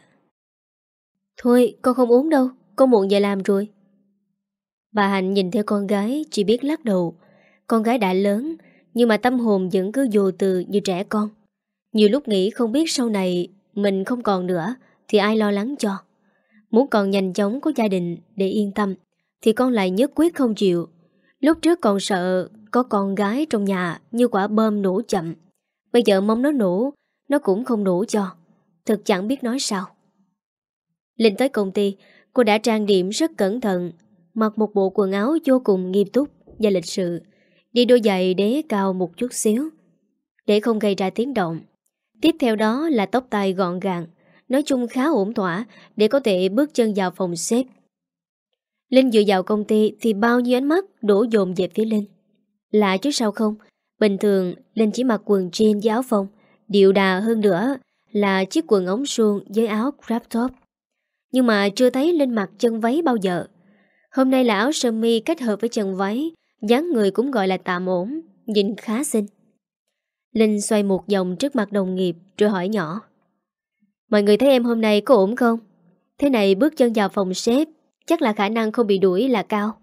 Thôi con không uống đâu, con muộn giờ làm rồi. Bà Hạnh nhìn theo con gái chỉ biết lắc đầu. Con gái đã lớn nhưng mà tâm hồn vẫn cứ vô tư như trẻ con. Nhiều lúc nghĩ không biết sau này mình không còn nữa thì ai lo lắng cho. Muốn còn nhanh chóng có gia đình để yên tâm thì con lại nhất quyết không chịu. Lúc trước còn sợ có con gái trong nhà như quả bom nổ chậm. Bây giờ mong nó nổ, nó cũng không nổ cho. Thật chẳng biết nói sao. Linh tới công ty, cô đã trang điểm rất cẩn thận, mặc một bộ quần áo vô cùng nghiêm túc và lịch sự, đi đôi giày đế cao một chút xíu để không gây ra tiếng động. Tiếp theo đó là tóc tai gọn gàng, nói chung khá ổn thỏa để có thể bước chân vào phòng sếp. Linh vừa vào công ty thì bao nhiêu ánh mắt đổ dồn về phía Linh. Lạ chứ sao không? Bình thường Linh chỉ mặc quần jean với áo phông, điệu đà hơn nữa là chiếc quần ống suông với áo crop top. Nhưng mà chưa thấy Linh mặc chân váy bao giờ. Hôm nay là áo sơ mi kết hợp với chân váy, dáng người cũng gọi là tạm ổn, nhìn khá xinh. Linh xoay một vòng trước mặt đồng nghiệp rồi hỏi nhỏ: mọi người thấy em hôm nay có ổn không? Thế này bước chân vào phòng sếp chắc là khả năng không bị đuổi là cao.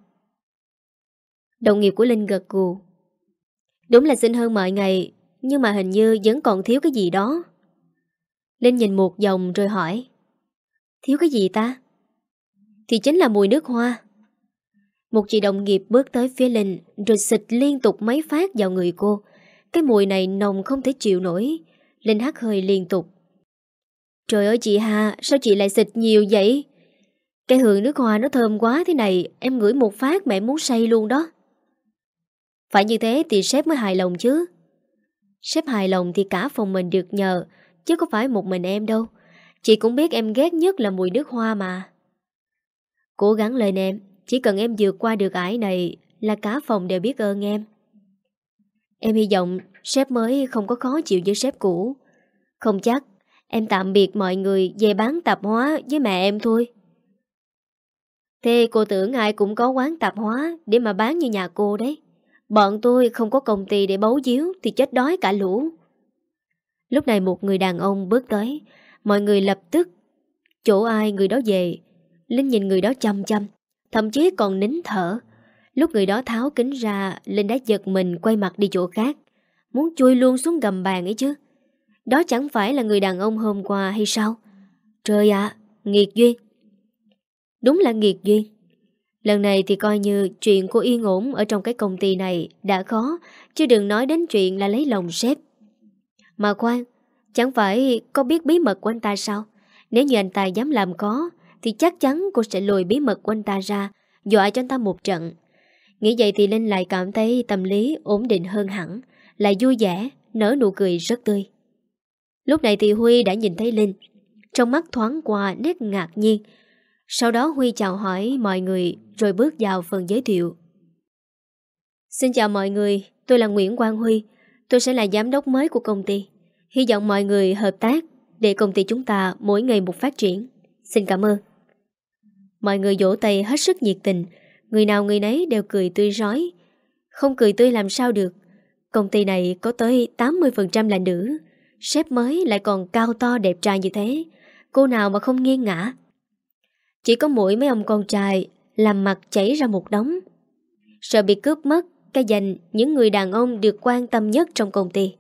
Đồng nghiệp của Linh gật gù: đúng là xinh hơn mọi ngày, nhưng mà hình như vẫn còn thiếu cái gì đó. Linh nhìn một vòng rồi hỏi: thiếu cái gì ta? Thì chính là mùi nước hoa. Một chị đồng nghiệp bước tới phía Linh rồi xịt liên tục mấy phát vào người cô. Cái mùi này nồng không thể chịu nổi. Linh hắt hơi liên tục. Trời ơi chị Hà, sao chị lại xịt nhiều vậy? Cái hương nước hoa nó thơm quá thế này, em ngửi một phát mà em muốn say luôn đó. Phải như thế thì sếp mới hài lòng chứ. Sếp hài lòng thì cả phòng mình được nhờ, chứ có phải một mình em đâu. Chị cũng biết em ghét nhất là mùi nước hoa mà. Cố gắng lên em, chỉ cần em vượt qua được ải này là cả phòng đều biết ơn em. Em hy vọng sếp mới không có khó chịu với sếp cũ. Không chắc, em tạm biệt mọi người về bán tạp hóa với mẹ em thôi. Thế cô tưởng ai cũng có quán tạp hóa để mà bán như nhà cô đấy. Bọn tôi không có công ty để bấu víu thì chết đói cả lũ. Lúc này một người đàn ông bước tới. Mọi người lập tức chỗ ai người đó về. Linh nhìn người đó chăm chăm, thậm chí còn nín thở. Lúc người đó tháo kính ra, Linh đã giật mình quay mặt đi chỗ khác, muốn chui luôn xuống gầm bàn ấy chứ. Đó chẳng phải là người đàn ông hôm qua hay sao? Trời ạ, nghiệt duyên. Đúng là nghiệt duyên. Lần này thì coi như chuyện cô yên ổn ở trong cái công ty này đã khó, chứ đừng nói đến chuyện là lấy lòng sếp. Mà khoan, chẳng phải có biết bí mật của anh ta sao? Nếu như anh ta dám làm khó thì chắc chắn cô sẽ lùi bí mật của anh ta ra, dọa cho anh ta một trận. Nghĩ vậy thì Linh lại cảm thấy tâm lý ổn định hơn hẳn, lại vui vẻ, nở nụ cười rất tươi. Lúc này thì Huy đã nhìn thấy Linh. Trong mắt thoáng qua nét ngạc nhiên. Sau đó Huy chào hỏi mọi người rồi bước vào phần giới thiệu. Xin chào mọi người, tôi là Nguyễn Quang Huy. Tôi sẽ là giám đốc mới của công ty. Hy vọng mọi người hợp tác để công ty chúng ta mỗi ngày một phát triển. Xin cảm ơn. Mọi người vỗ tay hết sức nhiệt tình. Người nào người nấy đều cười tươi rói. Không cười tươi làm sao được. Công ty này có tới tám mươi phần trăm là nữ. Sếp mới lại còn cao to đẹp trai như thế. Cô nào mà không nghiêng ngã. Chỉ có mỗi mấy ông con trai làm mặt chảy ra một đống. Sợ bị cướp mất cái danh những người đàn ông được quan tâm nhất trong công ty.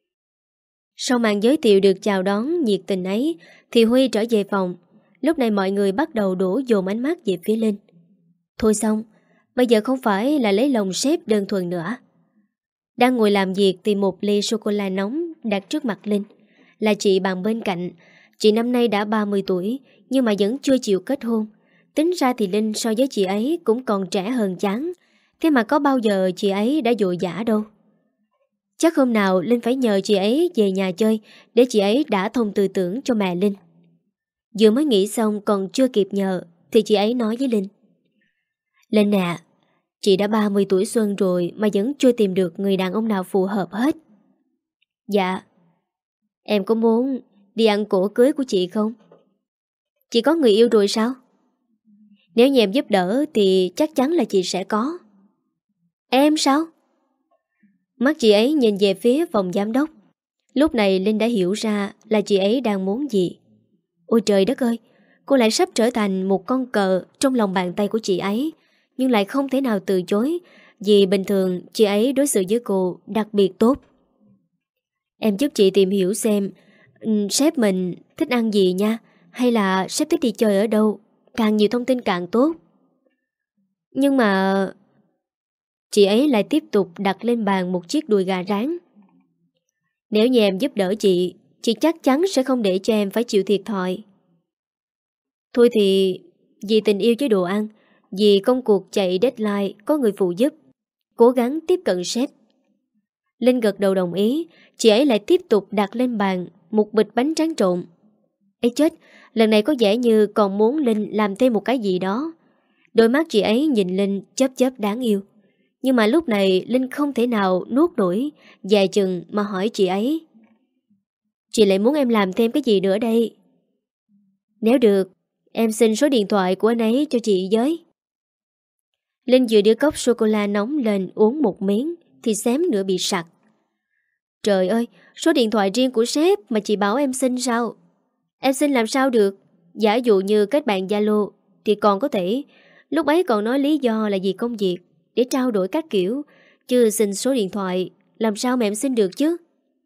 Sau màn giới thiệu được chào đón nhiệt tình ấy thì Huy trở về phòng. Lúc này mọi người bắt đầu đổ dồn ánh mắt về phía Linh. Thôi xong, bây giờ không phải là lấy lòng sếp đơn thuần nữa. Đang ngồi làm việc thì một ly sô-cô-la nóng đặt trước mặt Linh. Là chị bạn bên cạnh. Chị năm nay đã ba mươi tuổi nhưng mà vẫn chưa chịu kết hôn. Tính ra thì Linh so với chị ấy cũng còn trẻ hơn chán. Thế mà có bao giờ chị ấy đã vội vã đâu. Chắc hôm nào Linh phải nhờ chị ấy về nhà chơi để chị ấy đã thông tư tưởng cho mẹ Linh. Vừa mới nghĩ xong còn chưa kịp nhờ thì chị ấy nói với Linh. Linh nè, chị đã ba mươi tuổi xuân rồi mà vẫn chưa tìm được người đàn ông nào phù hợp hết. Dạ. Em có muốn đi ăn cổ cưới của chị không? Chị có người yêu rồi sao? Nếu như em giúp đỡ thì chắc chắn là chị sẽ có. Em sao? Mắt chị ấy nhìn về phía phòng giám đốc. Lúc này Linh đã hiểu ra là chị ấy đang muốn gì. Ôi trời đất ơi, cô lại sắp trở thành một con cờ trong lòng bàn tay của chị ấy, nhưng lại không thể nào từ chối, vì bình thường chị ấy đối xử với cô đặc biệt tốt. Em giúp chị tìm hiểu xem sếp mình thích ăn gì nha, hay là sếp thích đi chơi ở đâu. Càng nhiều thông tin càng tốt. Nhưng mà... Chị ấy lại tiếp tục đặt lên bàn một chiếc đùi gà rán. Nếu như em giúp đỡ chị, chị chắc chắn sẽ không để cho em phải chịu thiệt thòi. Thôi thì vì tình yêu với đồ ăn, vì công cuộc chạy deadline có người phụ giúp, cố gắng tiếp cận sếp. Linh gật đầu đồng ý. Chị ấy lại tiếp tục đặt lên bàn một bịch bánh tráng trộn. Ê chết, lần này có vẻ như còn muốn Linh làm thêm một cái gì đó. Đôi mắt chị ấy nhìn Linh chớp chớp đáng yêu. Nhưng mà lúc này Linh không thể nào nuốt nổi, dài chừng mà hỏi chị ấy. Chị lại muốn em làm thêm cái gì nữa đây? Nếu được, em xin số điện thoại của anh ấy cho chị với. Linh vừa đưa cốc sô-cô-la nóng lên uống một miếng thì xém nữa bị sặc. Trời ơi, số điện thoại riêng của sếp mà chị bảo em xin sao? Em xin làm sao được? Giả dụ như kết bạn Zalo thì còn có thể. Lúc ấy còn nói lý do là vì công việc, để trao đổi các kiểu. Chứ xin số điện thoại làm sao mà em xin được chứ?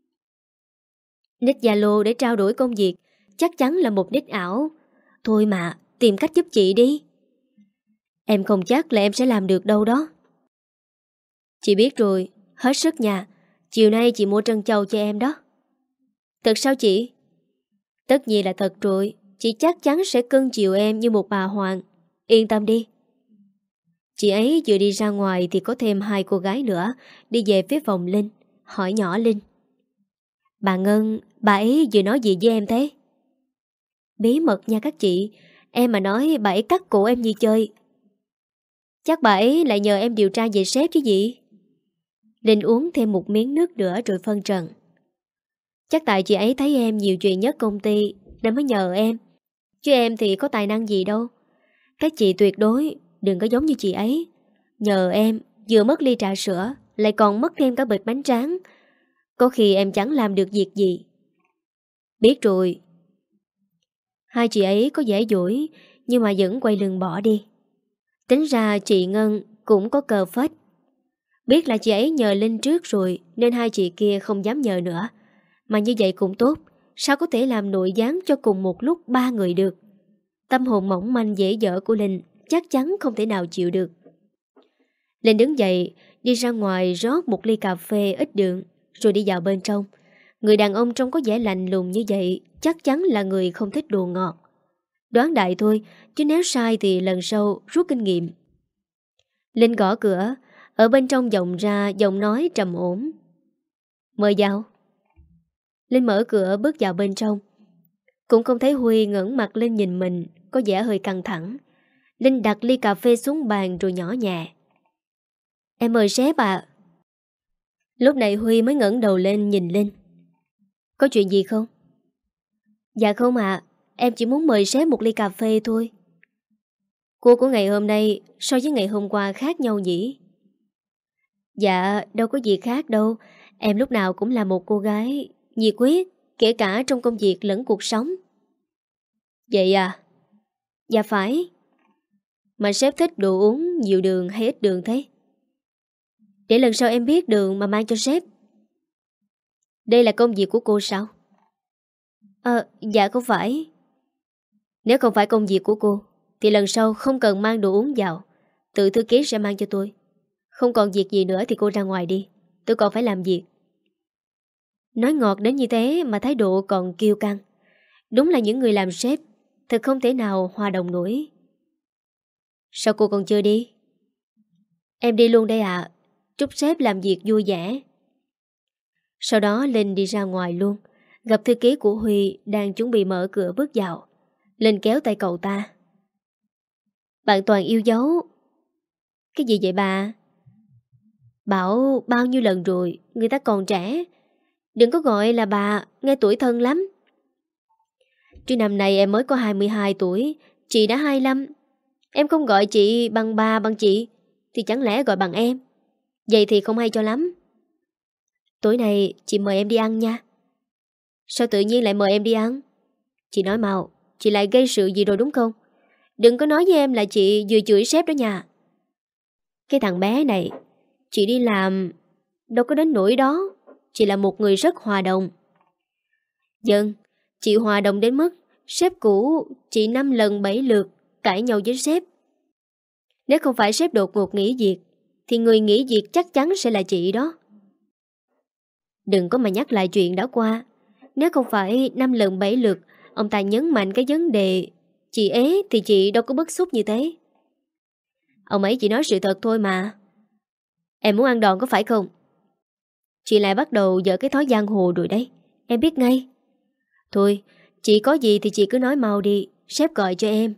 Nick Zalo để trao đổi công việc chắc chắn là một nick ảo. Thôi mà, tìm cách giúp chị đi. Em không chắc là em sẽ làm được đâu đó. Chị biết rồi, hết sức nha. Chiều nay chị mua trân châu cho em đó. Thật sao chị? Tất nhiên là thật rồi. Chị chắc chắn sẽ cưng chiều em như một bà hoàng. Yên tâm đi. Chị ấy vừa đi ra ngoài thì có thêm hai cô gái nữa đi về phía phòng Linh, hỏi nhỏ Linh. Bà Ngân, bà ấy vừa nói gì với em thế? Bí mật nha các chị. Em mà nói bà ấy cắt cổ em như chơi. Chắc bà ấy lại nhờ em điều tra về sếp chứ gì? Linh uống thêm một miếng nước nữa rồi phân trần. Chắc tại chị ấy thấy em nhiều chuyện nhất công ty nên mới nhờ em. Chứ em thì có tài năng gì đâu. Các chị tuyệt đối đừng có giống như chị ấy. Nhờ em vừa mất ly trà sữa lại còn mất thêm cả bịch bánh tráng. Có khi em chẳng làm được việc gì. Biết rồi. Hai chị ấy có vẻ dỗi nhưng mà vẫn quay lưng bỏ đi. Tính ra chị Ngân cũng có cờ phết. Biết là chị ấy nhờ Linh trước rồi nên hai chị kia không dám nhờ nữa. Mà như vậy cũng tốt. Sao có thể làm nội gián cho cùng một lúc ba người được? Tâm hồn mỏng manh dễ dở của Linh chắc chắn không thể nào chịu được. Linh đứng dậy, đi ra ngoài rót một ly cà phê ít đường, rồi đi vào bên trong. Người đàn ông trông có vẻ lạnh lùng như vậy chắc chắn là người không thích đồ ngọt. Đoán đại thôi, chứ nếu sai thì lần sau rút kinh nghiệm. Linh gõ cửa, ở bên trong vọng ra giọng nói trầm ổn. Mời vào. Linh mở cửa bước vào bên trong. Cũng không thấy Huy ngẩng mặt lên nhìn mình, có vẻ hơi căng thẳng. Linh đặt ly cà phê xuống bàn rồi nhỏ nhẹ: "Em mời sếp ạ." Lúc này Huy mới ngẩng đầu lên nhìn Linh: "Có chuyện gì không?" "Dạ không ạ, em chỉ muốn mời sếp một ly cà phê thôi." "Cô của ngày hôm nay so với ngày hôm qua khác nhau nhỉ?" "Dạ đâu có gì khác đâu. Em lúc nào cũng là một cô gái nhiệt huyết, kể cả trong công việc lẫn cuộc sống." "Vậy à?" "Dạ phải." "Mà sếp thích đồ uống nhiều đường hay ít đường thế?" "Để lần sau em biết đường mà mang cho sếp." "Đây là công việc của cô sao?" Ờ, dạ không phải." "Nếu không phải công việc của cô thì lần sau không cần mang đồ uống vào, tự thư ký sẽ mang cho tôi. Không còn việc gì nữa thì cô ra ngoài đi, tôi còn phải làm việc." Nói ngọt đến như thế mà thái độ còn kiêu căng. Đúng là những người làm sếp thật không thể nào hòa đồng nổi. "Sao cô còn chưa đi?" "Em đi luôn đây ạ. Chúc sếp làm việc vui vẻ." Sau đó Linh đi ra ngoài luôn, gặp thư ký của Huy đang chuẩn bị mở cửa bước vào. Linh kéo tay cậu ta: "Bạn Toàn yêu dấu." "Cái gì vậy bà?" "Bảo bao nhiêu lần rồi, người ta còn trẻ. Đừng có gọi là bà, nghe tuổi thân lắm." "Chứ năm nay em mới có hai mươi hai tuổi, chị đã hai mươi lăm. Em không gọi chị bằng bà bằng chị thì chẳng lẽ gọi bằng em? Vậy thì không hay cho lắm." "Tối nay chị mời em đi ăn nha." "Sao tự nhiên lại mời em đi ăn? Chị nói mau, chị lại gây sự gì rồi đúng không? Đừng có nói với em là chị vừa chửi sếp đó nha." "Cái thằng bé này, chị đi làm đâu có đến nỗi đó. Chị là một người rất hòa đồng." "Dân, chị hòa đồng đến mức sếp cũ chị năm lần bảy lượt cãi nhau với sếp. Nếu không phải sếp đột ngột nghỉ việc thì người nghỉ việc chắc chắn sẽ là chị đó." "Đừng có mà nhắc lại chuyện đã qua. Nếu không phải năm lần bảy lượt ông ta nhấn mạnh cái vấn đề chị ế thì chị đâu có bức xúc như thế." "Ông ấy chỉ nói sự thật thôi mà." "Em muốn ăn đòn có phải không?" "Chị lại bắt đầu dở cái thói giang hồ rồi đấy. Em biết ngay." "Thôi, chị có gì thì chị cứ nói mau đi, sếp gọi cho em."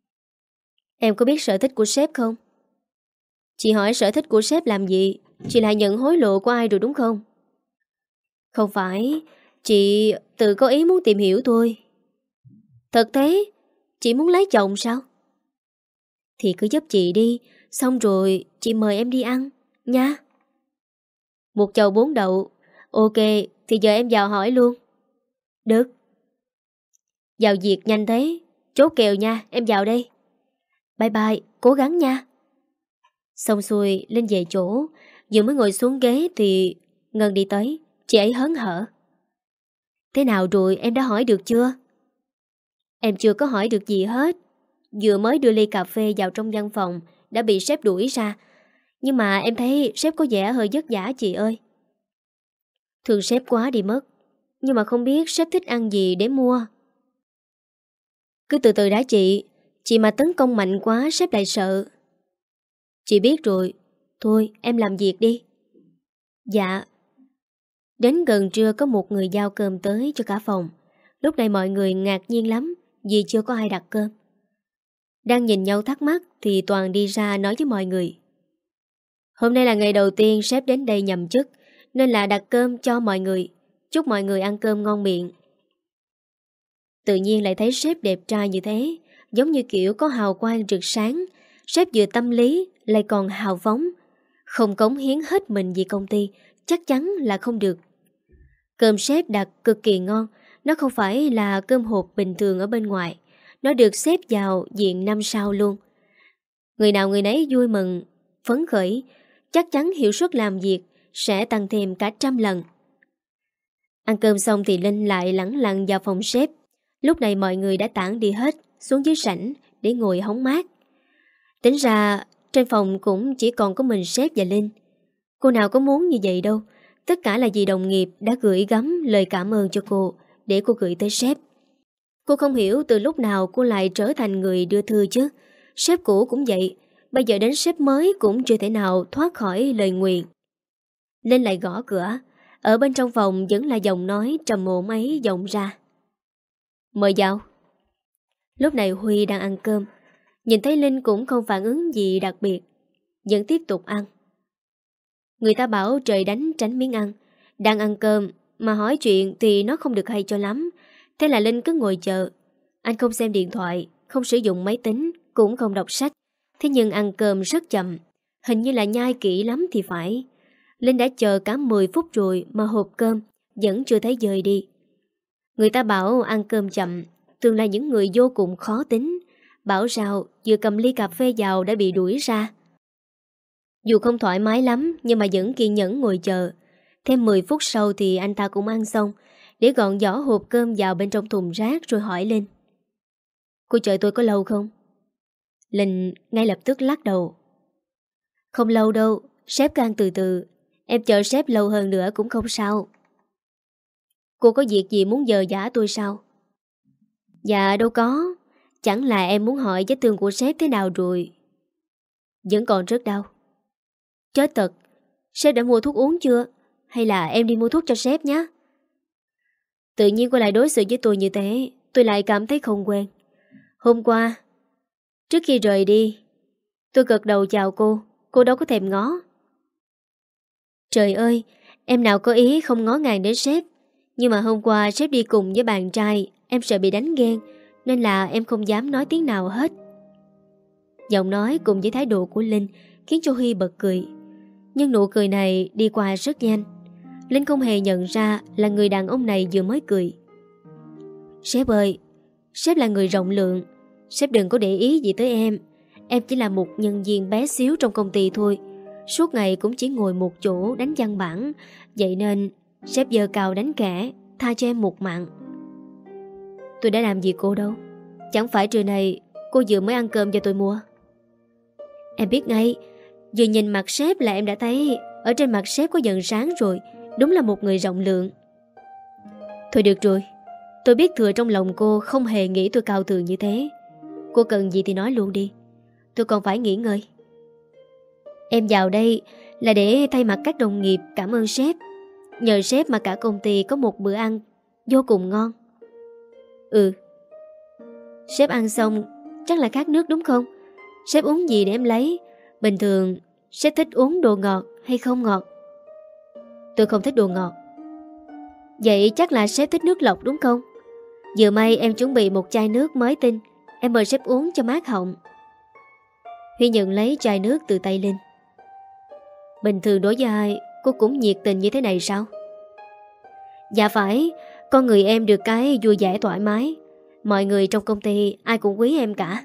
"Em có biết sở thích của sếp không?" "Chị hỏi sở thích của sếp làm gì? Chị lại nhận hối lộ của ai rồi đúng không?" "Không phải, chị tự có ý muốn tìm hiểu thôi." "Thật thế? Chị muốn lấy chồng sao?" "Thì cứ giúp chị đi, xong rồi chị mời em đi ăn, nha." "Một chầu bốn đậu. Ok, thì giờ em vào hỏi luôn." "Được." "Vào việc nhanh thế. Chốt kèo nha, em vào đây." "Bye bye, cố gắng nha." Xong xuôi Linh về chỗ, vừa mới ngồi xuống ghế thì Ngân đi tới. Chị ấy hớn hở: "Thế nào rồi, em đã hỏi được chưa?" "Em chưa có hỏi được gì hết. Vừa mới đưa ly cà phê vào trong văn phòng đã bị sếp đuổi ra. Nhưng mà em thấy sếp có vẻ hơi vất vả chị ơi." "Thương sếp quá đi mất. Nhưng mà không biết sếp thích ăn gì để mua." "Cứ từ từ đã chị. Chị mà tấn công mạnh quá sếp lại sợ." "Chị biết rồi. Thôi em làm việc đi." "Dạ." Đến gần trưa có một người giao cơm tới cho cả phòng. Lúc này mọi người ngạc nhiên lắm vì chưa có ai đặt cơm. Đang nhìn nhau thắc mắc thì Toàn đi ra nói với mọi người: "Hôm nay là ngày đầu tiên sếp đến đây nhậm chức, nên là đặt cơm cho mọi người. Chúc mọi người ăn cơm ngon miệng." Tự nhiên lại thấy sếp đẹp trai như thế, giống như kiểu có hào quang rực sáng. Sếp vừa tâm lý lại còn hào phóng, không cống hiến hết mình vì công ty chắc chắn là không được. Cơm sếp đặt cực kỳ ngon. Nó không phải là cơm hộp bình thường ở bên ngoài. Nó được xếp vào diện năm sao luôn. Người nào người nấy vui mừng, phấn khởi, chắc chắn hiệu suất làm việc sẽ tăng thêm cả trăm lần. Ăn cơm xong thì Linh lại lẳng lặng vào phòng sếp. Lúc này mọi người đã tản đi hết xuống dưới sảnh để ngồi hóng mát. Tính ra trên phòng cũng chỉ còn có mình sếp và Linh. Cô nào có muốn như vậy đâu. Tất cả là vì đồng nghiệp đã gửi gắm lời cảm ơn cho cô để cô gửi tới sếp. Cô không hiểu từ lúc nào cô lại trở thành người đưa thư chứ. Sếp cũ cũng vậy, bây giờ đến sếp mới cũng chưa thể nào thoát khỏi lời nguyền. Linh lại gõ cửa. Ở bên trong phòng vẫn là giọng nói trầm ổn ấy vọng ra. Mời vào. Lúc này Huy đang ăn cơm, nhìn thấy Linh cũng không phản ứng gì đặc biệt, vẫn tiếp tục ăn. Người ta bảo trời đánh tránh miếng ăn. Đang ăn cơm mà hỏi chuyện thì nó không được hay cho lắm. Thế là Linh cứ ngồi chờ. Anh không xem điện thoại, không sử dụng máy tính, cũng không đọc sách. Thế nhưng ăn cơm rất chậm, hình như là nhai kỹ lắm thì phải. Linh đã chờ cả mười phút rồi mà hộp cơm vẫn chưa thấy dời đi. Người ta bảo ăn cơm chậm thường là những người vô cùng khó tính. Bảo sao vừa cầm ly cà phê vào đã bị đuổi ra. Dù không thoải mái lắm nhưng mà vẫn kiên nhẫn ngồi chờ. Thêm mười phút sau thì anh ta cũng ăn xong, để gọn giỏ hộp cơm vào bên trong thùng rác rồi hỏi Linh. Cô chờ tôi có lâu không? Linh ngay lập tức lắc đầu. Không lâu đâu, sếp cứ ăn từ từ. Em chờ sếp lâu hơn nữa cũng không sao. Cô có việc gì muốn dờ dả tôi sao? Dạ đâu có. Chẳng là em muốn hỏi vết thương của sếp thế nào rồi? Vẫn còn rất đau. Chết thật. Sếp đã mua thuốc uống chưa? Hay là em đi mua thuốc cho sếp nhé? Tự nhiên cô lại đối xử với tôi như thế, tôi lại cảm thấy không quen. Hôm qua, trước khi rời đi, tôi gật đầu chào cô. Cô đâu có thèm ngó. Trời ơi, em nào có ý không ngó ngàng đến sếp. Nhưng mà hôm qua sếp đi cùng với bạn trai, em sợ bị đánh ghen, nên là em không dám nói tiếng nào hết. Giọng nói cùng với thái độ của Linh khiến cho Huy bật cười. Nhưng nụ cười này đi qua rất nhanh. Linh không hề nhận ra là người đàn ông này vừa mới cười. Sếp ơi, sếp là người rộng lượng. Sếp đừng có để ý gì tới em. Em chỉ là một nhân viên bé xíu trong công ty thôi. Suốt ngày cũng chỉ ngồi một chỗ đánh văn bản. Vậy nên sếp giơ cao đánh kẻ, tha cho em một mạng. Tôi đã làm gì cô đâu. Chẳng phải trưa này cô vừa mới ăn cơm cho tôi mua. Em biết ngay. Vừa nhìn mặt sếp là em đã thấy ở trên mặt sếp có dần sáng rồi. Đúng là một người rộng lượng. Thôi được rồi. Tôi biết thừa trong lòng cô không hề nghĩ tôi cao thượng như thế. Cô cần gì thì nói luôn đi. Tôi còn phải nghỉ ngơi. Em vào đây là để thay mặt các đồng nghiệp cảm ơn sếp. Nhờ sếp mà cả công ty có một bữa ăn vô cùng ngon. Ừ. Sếp ăn xong chắc là khát nước đúng không? Sếp uống gì để em lấy? Bình thường sếp thích uống đồ ngọt hay không ngọt? Tôi không thích đồ ngọt. Vậy chắc là sếp thích nước lọc đúng không? Vừa may em chuẩn bị một chai nước mới tinh. Em mời sếp uống cho mát họng. Huy nhận lấy chai nước từ tay Linh. Bình thường đối với ai cô cũng nhiệt tình như thế này sao? Dạ phải. Con người em được cái vui vẻ thoải mái. Mọi người trong công ty ai cũng quý em cả.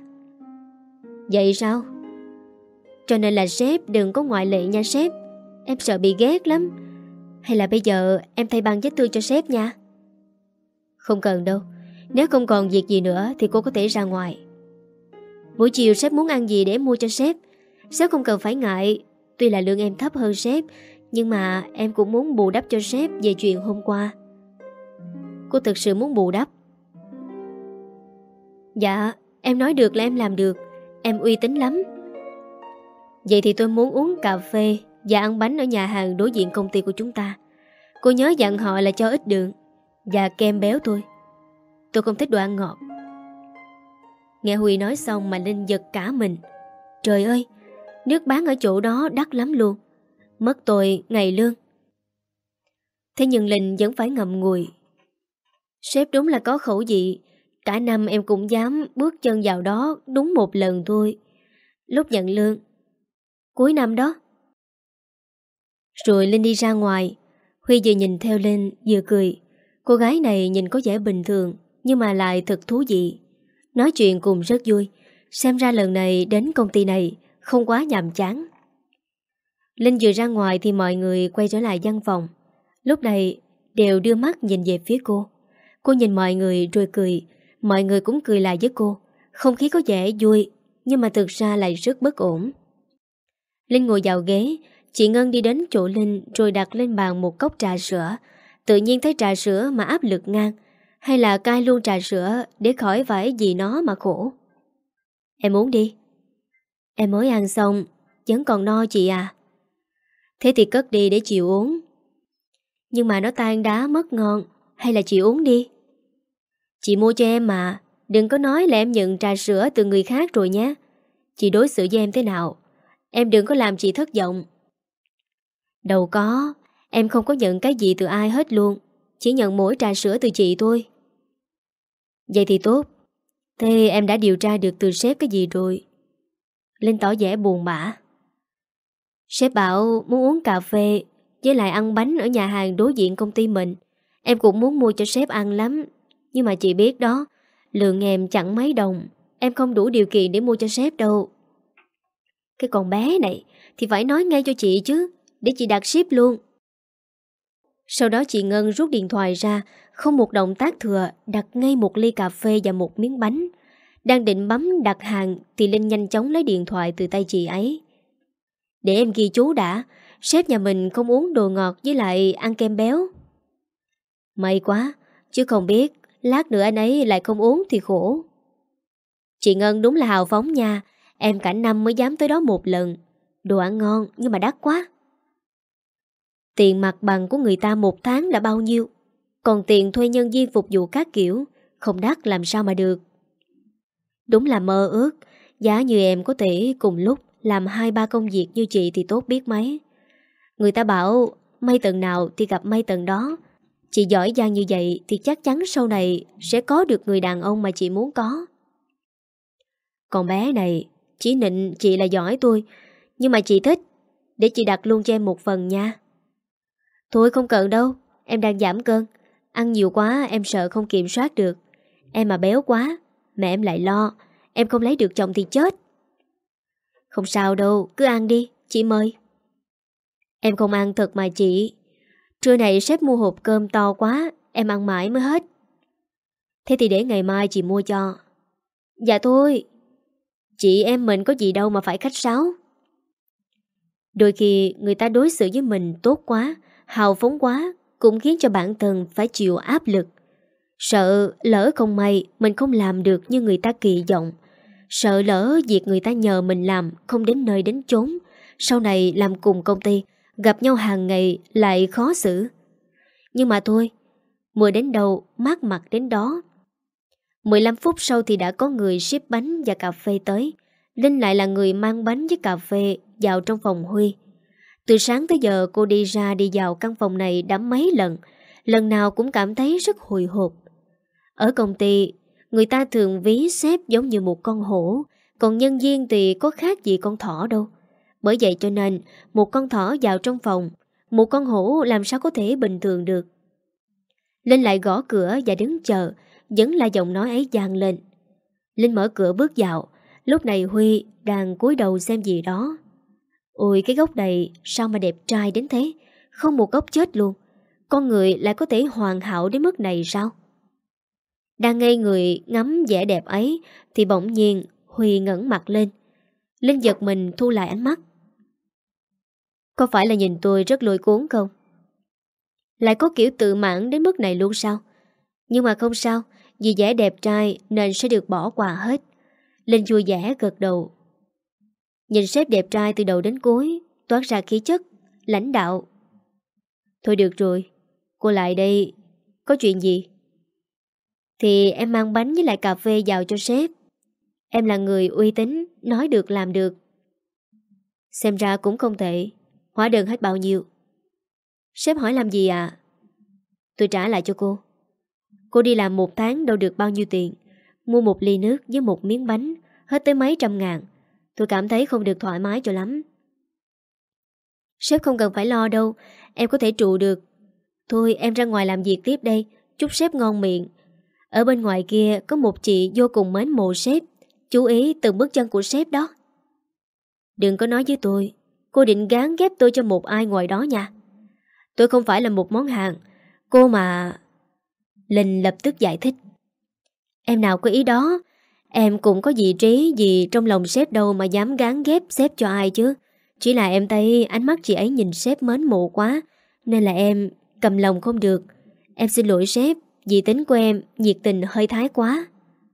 Vậy sao? Cho nên là sếp đừng có ngoại lệ nha sếp. Em sợ bị ghét lắm. Hay là bây giờ em thay băng vết thương cho sếp nha? Không cần đâu. Nếu không còn việc gì nữa thì cô có thể ra ngoài. Buổi chiều sếp muốn ăn gì để em mua cho sếp. Sếp không cần phải ngại. Tuy là lương em thấp hơn sếp, nhưng mà em cũng muốn bù đắp cho sếp về chuyện hôm qua. Cô thực sự muốn bù đắp? Dạ, em nói được là em làm được. Em uy tín lắm. Vậy thì tôi muốn uống cà phê và ăn bánh ở nhà hàng đối diện công ty của chúng ta. Cô nhớ dặn họ là cho ít đường và kem béo thôi. Tôi không thích đồ ăn ngọt. Nghe Huy nói xong mà Linh giật cả mình. Trời ơi, nước bán ở chỗ đó đắt lắm luôn. Mất tôi ngày lương. Thế nhưng Linh vẫn phải ngậm ngùi. Sếp đúng là có khẩu vị. Cả năm em cũng dám bước chân vào đó đúng một lần thôi. Lúc nhận lương cuối năm đó. Rồi Linh đi ra ngoài. Huy vừa nhìn theo Linh vừa cười. Cô gái này nhìn có vẻ bình thường nhưng mà lại thật thú vị. Nói chuyện cùng rất vui. Xem ra lần này đến công ty này không quá nhàm chán. Linh vừa ra ngoài thì mọi người quay trở lại văn phòng. Lúc này đều đưa mắt nhìn về phía cô. Cô nhìn mọi người rồi cười. Mọi người cũng cười lại với cô. Không khí có vẻ vui nhưng mà thực ra lại rất bất ổn. Linh ngồi vào ghế. Chị Ngân đi đến chỗ Linh rồi đặt lên bàn một cốc trà sữa. Tự nhiên thấy trà sữa mà áp lực ngang. Hay là cai luôn trà sữa để khỏi phải vì nó mà khổ. Em uống đi. Em mới ăn xong, vẫn còn no chị à. Thế thì cất đi để chiều uống. Nhưng mà nó tan đá mất ngon. Hay là chị uống đi? Chị mua cho em mà. Đừng có nói là em nhận trà sữa từ người khác rồi nhé. Chị đối xử với em thế nào? Em đừng có làm chị thất vọng. Đâu có. Em không có nhận cái gì từ ai hết luôn. Chỉ nhận mỗi trà sữa từ chị thôi. Vậy thì tốt. Thế em đã điều tra được từ sếp cái gì rồi? Linh tỏ vẻ buồn bã. Sếp bảo muốn uống cà phê với lại ăn bánh ở nhà hàng đối diện công ty mình. Em cũng muốn mua cho sếp ăn lắm. Nhưng mà chị biết đó, lượng em chẳng mấy đồng. Em không đủ điều kiện để mua cho sếp đâu. Cái con bé này thì phải nói ngay cho chị chứ, để chị đặt ship luôn. Sau đó chị Ngân rút điện thoại ra, không một động tác thừa, đặt ngay một ly cà phê và một miếng bánh. Đang định bấm đặt hàng thì Linh nhanh chóng lấy điện thoại từ tay chị ấy. Để em ghi chú đã, sếp nhà mình không uống đồ ngọt với lại ăn kem béo. May quá, chứ không biết lát nữa anh ấy lại không uống thì khổ. Chị Ngân đúng là hào phóng nha. Em cả năm mới dám tới đó một lần. Đồ ăn ngon nhưng mà đắt quá. Tiền mặt bằng của người ta một tháng là bao nhiêu? Còn tiền thuê nhân viên phục vụ các kiểu, không đắt làm sao mà được. Đúng là mơ ước. Giá như em có thể cùng lúc làm hai ba công việc như chị thì tốt biết mấy. Người ta bảo may tầng nào thì gặp may tầng đó. Chị giỏi giang như vậy thì chắc chắn sau này sẽ có được người đàn ông mà chị muốn có. Còn bé này chỉ nịnh chị là giỏi tôi, nhưng mà chị thích. Để chị đặt luôn cho em một phần nha. Thôi không cần đâu, em đang giảm cân. Ăn nhiều quá em sợ không kiểm soát được. Em mà béo quá, mẹ em lại lo em không lấy được chồng thì chết. Không sao đâu, cứ ăn đi, chị mời. Em không ăn thật mà chị. Trưa này sếp mua hộp cơm to quá, em ăn mãi mới hết. Thế thì để ngày mai chị mua cho. Dạ thôi. Chị em mình có gì đâu mà phải khách sáo. Đôi khi người ta đối xử với mình tốt quá, hào phóng quá, cũng khiến cho bản thân phải chịu áp lực. Sợ lỡ không may mình không làm được như người ta kỳ vọng. Sợ lỡ việc người ta nhờ mình làm không đến nơi đến chốn. Sau này làm cùng công ty, gặp nhau hàng ngày lại khó xử. Nhưng mà thôi, mưa đến đâu mát mặt đến đó. mười lăm phút sau thì đã có người ship bánh và cà phê tới. Linh lại là người mang bánh với cà phê vào trong phòng Huy. Từ sáng tới giờ cô đi ra đi vào căn phòng này đã mấy lần. Lần nào cũng cảm thấy rất hồi hộp. Ở công ty, người ta thường ví sếp giống như một con hổ, còn nhân viên thì có khác gì con thỏ đâu. Bởi vậy cho nên, một con thỏ vào trong phòng, một con hổ làm sao có thể bình thường được. Linh lại gõ cửa và đứng chờ, vẫn là giọng nói ấy vang lên. Linh mở cửa bước vào, lúc này Huy đang cúi đầu xem gì đó. Ôi cái gốc này sao mà đẹp trai đến thế, không một gốc chết luôn. Con người lại có thể hoàn hảo đến mức này sao? Đang ngây người ngắm vẻ đẹp ấy thì bỗng nhiên Huy ngẩng mặt lên. Linh giật mình thu lại ánh mắt. Có phải là nhìn tôi rất lôi cuốn không? Lại có kiểu tự mãn đến mức này luôn sao? Nhưng mà không sao, vì vẻ đẹp trai nên sẽ được bỏ qua hết. Linh vui vẻ gật đầu. Nhìn sếp đẹp trai từ đầu đến cuối, toát ra khí chất lãnh đạo. Thôi được rồi, cô lại đây. Có chuyện gì? Thì em mang bánh với lại cà phê vào cho sếp. Em là người uy tín, nói được làm được. Xem ra cũng không tệ. Hóa đơn hết bao nhiêu? Sếp hỏi làm gì à? Tôi trả lại cho cô. Cô đi làm một tháng đâu được bao nhiêu tiền. Mua một ly nước với một miếng bánh hết tới mấy trăm ngàn. Tôi cảm thấy không được thoải mái cho lắm. Sếp không cần phải lo đâu, em có thể trụ được. Thôi em ra ngoài làm việc tiếp đây. Chúc sếp ngon miệng. Ở bên ngoài kia có một chị vô cùng mến mộ sếp. Chú ý từng bước chân của sếp đó. Đừng có nói với tôi cô định gán ghép tôi cho một ai ngoài đó nha. Tôi không phải là một món hàng. Cô mà... Linh lập tức giải thích. Em nào có ý đó. Em cũng có vị trí gì trong lòng sếp đâu mà dám gán ghép sếp cho ai chứ. Chỉ là em thấy ánh mắt chị ấy nhìn sếp mến mộ quá, nên là em cầm lòng không được. Em xin lỗi sếp, vì tính của em nhiệt tình hơi thái quá.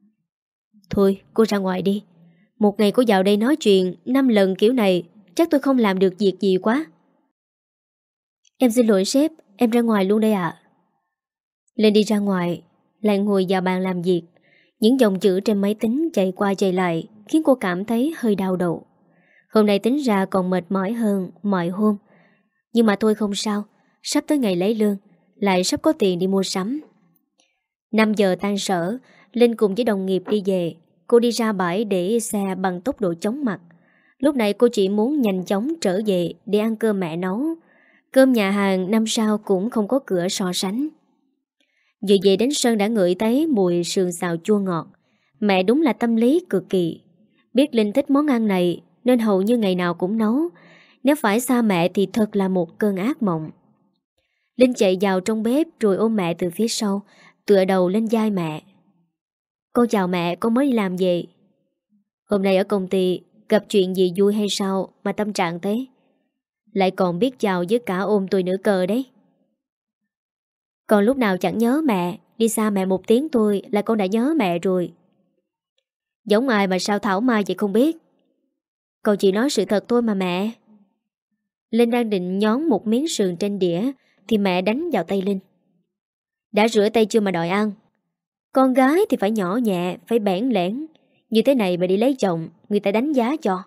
Thôi cô ra ngoài đi. Một ngày cô vào đây nói chuyện năm lần kiểu này, chắc tôi không làm được việc gì quá. Em xin lỗi sếp, em ra ngoài luôn đây ạ. Linh đi ra ngoài, lại ngồi vào bàn làm việc. Những dòng chữ trên máy tính chạy qua chạy lại khiến cô cảm thấy hơi đau đầu. Hôm nay tính ra còn mệt mỏi hơn mọi hôm. Nhưng mà thôi không sao, sắp tới ngày lấy lương, lại sắp có tiền đi mua sắm. Năm giờ tan sở, Linh cùng với đồng nghiệp đi về. Cô đi ra bãi để xe bằng tốc độ chóng mặt. Lúc này cô chỉ muốn nhanh chóng trở về để ăn cơm mẹ nấu. Cơm nhà hàng năm sao cũng không có cửa so sánh. Vừa về đến sân đã ngửi thấy mùi sườn xào chua ngọt. Mẹ đúng là tâm lý cực kỳ. Biết Linh thích món ăn này nên hầu như ngày nào cũng nấu. Nếu phải xa mẹ thì thật là một cơn ác mộng. Linh chạy vào trong bếp rồi ôm mẹ từ phía sau, tựa đầu lên vai mẹ. Con chào mẹ, con mới đi làm về. Hôm nay ở công ty gặp chuyện gì vui hay sao mà tâm trạng thế? Lại còn biết chào với cả ôm tôi nữa cơ đấy. Còn lúc nào chẳng nhớ mẹ, đi xa mẹ một tiếng thôi là con đã nhớ mẹ rồi. Giống ai mà sao thảo mai vậy không biết. Con chỉ nói sự thật thôi mà mẹ. Linh đang định nhón một miếng sườn trên đĩa thì mẹ đánh vào tay Linh. Đã rửa tay chưa mà đòi ăn? Con gái thì phải nhỏ nhẹ, phải bẽn lẽn. Như thế này mà đi lấy chồng, người ta đánh giá cho.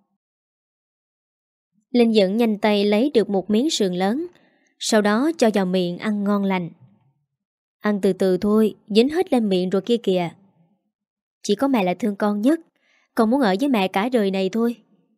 Linh dẫn nhanh tay lấy được một miếng sườn lớn, sau đó cho vào miệng ăn ngon lành. Ăn từ từ thôi, dính hết lên miệng rồi kia kìa. Chỉ có mẹ là thương con nhất, con muốn ở với mẹ cả đời này thôi.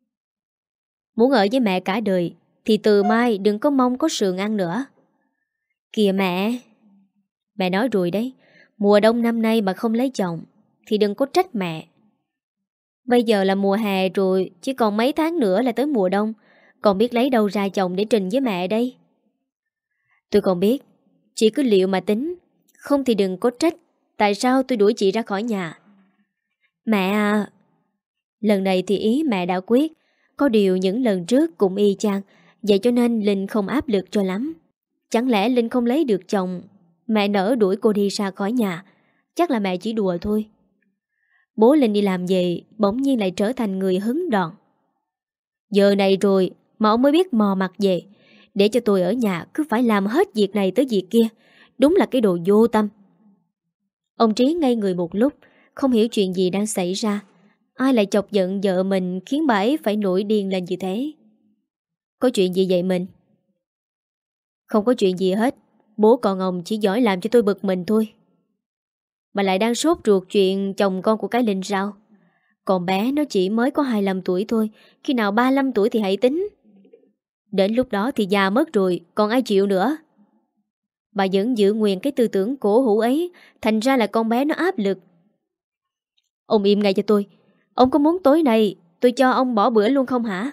Muốn ở với mẹ cả đời thì từ mai đừng có mong có sườn ăn nữa. Kìa mẹ. Mẹ nói rồi đấy, mùa đông năm nay mà không lấy chồng thì đừng có trách mẹ. Bây giờ là mùa hè rồi, chỉ còn mấy tháng nữa là tới mùa đông. Còn biết lấy đâu ra chồng để trình với mẹ đây. Tôi còn biết, chị cứ liệu mà tính, không thì đừng có trách tại sao tôi đuổi chị ra khỏi nhà. Mẹ à. Lần này thì ý mẹ đã quyết. Có điều những lần trước cũng y chang, vậy cho nên Linh không áp lực cho lắm. Chẳng lẽ Linh không lấy được chồng, mẹ nỡ đuổi cô đi ra khỏi nhà? Chắc là mẹ chỉ đùa thôi. Bố Linh đi làm về bỗng nhiên lại trở thành người hứng đòn. Giờ này rồi mà ông mới biết mò mặt về, để cho tôi ở nhà cứ phải làm hết việc này tới việc kia. Đúng là cái đồ vô tâm. Ông Trí ngây người một lúc, không hiểu chuyện gì đang xảy ra. Ai lại chọc giận vợ mình khiến bà ấy phải nổi điên lên như thế? Có chuyện gì vậy mình? Không có chuyện gì hết. Bố con ông chỉ giỏi làm cho tôi bực mình thôi. Mà lại đang sốt ruột chuyện chồng con của cái Linh sao? Còn bé nó chỉ mới có hai mươi lăm tuổi thôi. Khi nào ba mươi lăm tuổi thì hãy tính. Đến lúc đó thì già mất rồi, còn ai chịu nữa. Bà vẫn giữ nguyên cái tư tưởng cổ hủ ấy, thành ra là con bé nó áp lực. Ông im ngay cho tôi. Ông có muốn tối nay tôi cho ông bỏ bữa luôn không hả?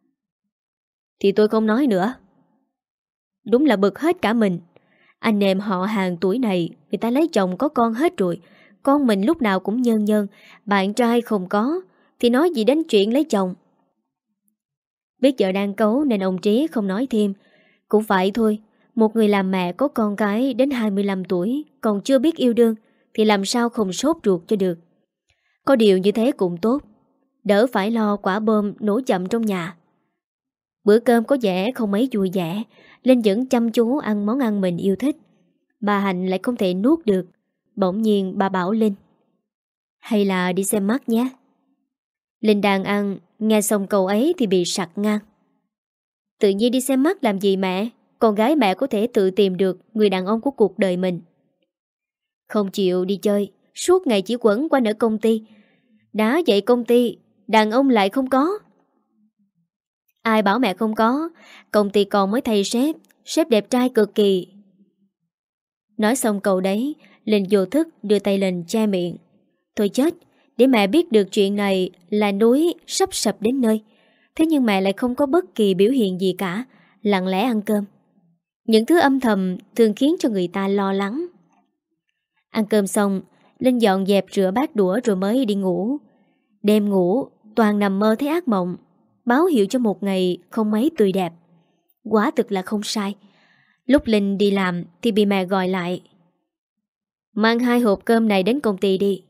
Thì tôi không nói nữa. Đúng là bực hết cả mình. Anh em họ hàng tuổi này, người ta lấy chồng có con hết rồi. Con mình lúc nào cũng nhơn nhơn. Bạn trai không có thì nói gì đến chuyện lấy chồng. Biết vợ đang cấu nên ông Trí không nói thêm. Cũng phải thôi. Một người làm mẹ có con gái đến hai mươi lăm tuổi còn chưa biết yêu đương thì làm sao không sốt ruột cho được. Có điều như thế cũng tốt, đỡ phải lo quả bom nổ chậm trong nhà. Bữa cơm có vẻ không mấy vui vẻ. Linh vẫn chăm chú ăn món ăn mình yêu thích. Bà Hạnh lại không thể nuốt được. Bỗng nhiên bà bảo Linh: hay là đi xem mắt nhé. Linh đang ăn, nghe xong câu ấy thì bị sặc ngang. Tự nhiên đi xem mắt làm gì mẹ? Con gái mẹ có thể tự tìm được người đàn ông của cuộc đời mình. Không chịu đi chơi, suốt ngày chỉ quẩn quanh ở công ty. Đã vậy công ty, đàn ông lại không có. Ai bảo mẹ không có? Công ty còn mới thay sếp, sếp đẹp trai cực kỳ. Nói xong câu đấy, Linh vô thức đưa tay lên che miệng. Thôi chết, để mẹ biết được chuyện này là núi sắp sập đến nơi. Thế nhưng mẹ lại không có bất kỳ biểu hiện gì cả, lặng lẽ ăn cơm. Những thứ âm thầm thường khiến cho người ta lo lắng. Ăn cơm xong, Linh dọn dẹp rửa bát đũa rồi mới đi ngủ. Đêm ngủ, toàn nằm mơ thấy ác mộng, báo hiệu cho một ngày không mấy tươi đẹp. Quả thực là không sai. Lúc Linh đi làm thì bị mẹ gọi lại: mang hai hộp cơm này đến công ty đi.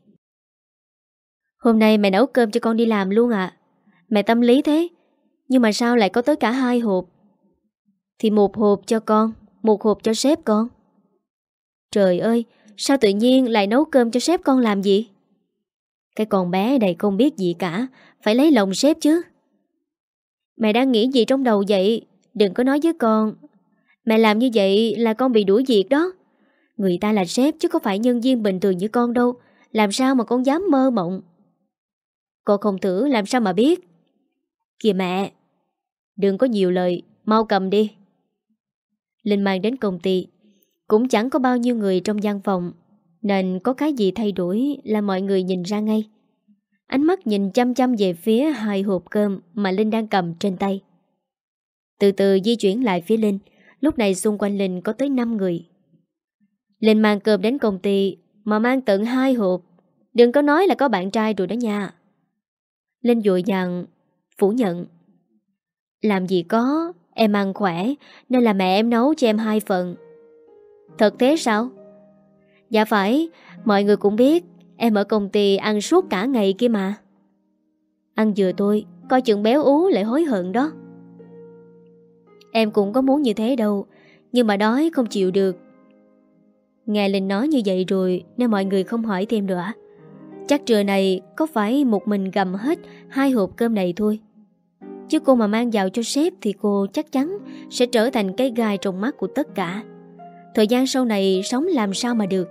Hôm nay mẹ nấu cơm cho con đi làm luôn à? Mẹ tâm lý thế. Nhưng mà sao lại có tới cả hai hộp? Thì một hộp cho con, một hộp cho sếp con. Trời ơi, sao tự nhiên lại nấu cơm cho sếp con làm gì? Cái con bé này không biết gì cả, phải lấy lòng sếp chứ. Mẹ đang nghĩ gì trong đầu vậy? Đừng có nói với con. Mẹ làm như vậy là con bị đuổi việc đó. Người ta là sếp chứ có phải nhân viên bình thường như con đâu. Làm sao mà con dám mơ mộng? Con không thử làm sao mà biết. Kìa mẹ, đừng có nhiều lời, mau cầm đi. Linh mang đến công ty. Cũng chẳng có bao nhiêu người trong văn phòng, nên có cái gì thay đổi là mọi người nhìn ra ngay. Ánh mắt nhìn chăm chăm về phía hai hộp cơm mà Linh đang cầm trên tay. Từ từ di chuyển lại phía Linh. Lúc này xung quanh Linh có tới năm người. Linh mang cơm đến công ty mà mang tận hai hộp. Đừng có nói là có bạn trai rồi đó nha. Linh vội vàng phủ nhận. Làm gì có, em ăn khỏe nên là mẹ em nấu cho em hai phần. Thật thế sao? Dạ phải, mọi người cũng biết em ở công ty ăn suốt cả ngày kia mà. Ăn vừa thôi, coi chừng béo ú lại hối hận đó. Em cũng có muốn như thế đâu, nhưng mà đói không chịu được. Nghe Linh nói như vậy rồi nên mọi người không hỏi thêm nữa. Chắc trưa này có phải một mình gặm hết hai hộp cơm này thôi. Chứ cô mà mang vào cho sếp thì cô chắc chắn sẽ trở thành cái gai trong mắt của tất cả. Thời gian sau này sống làm sao mà được.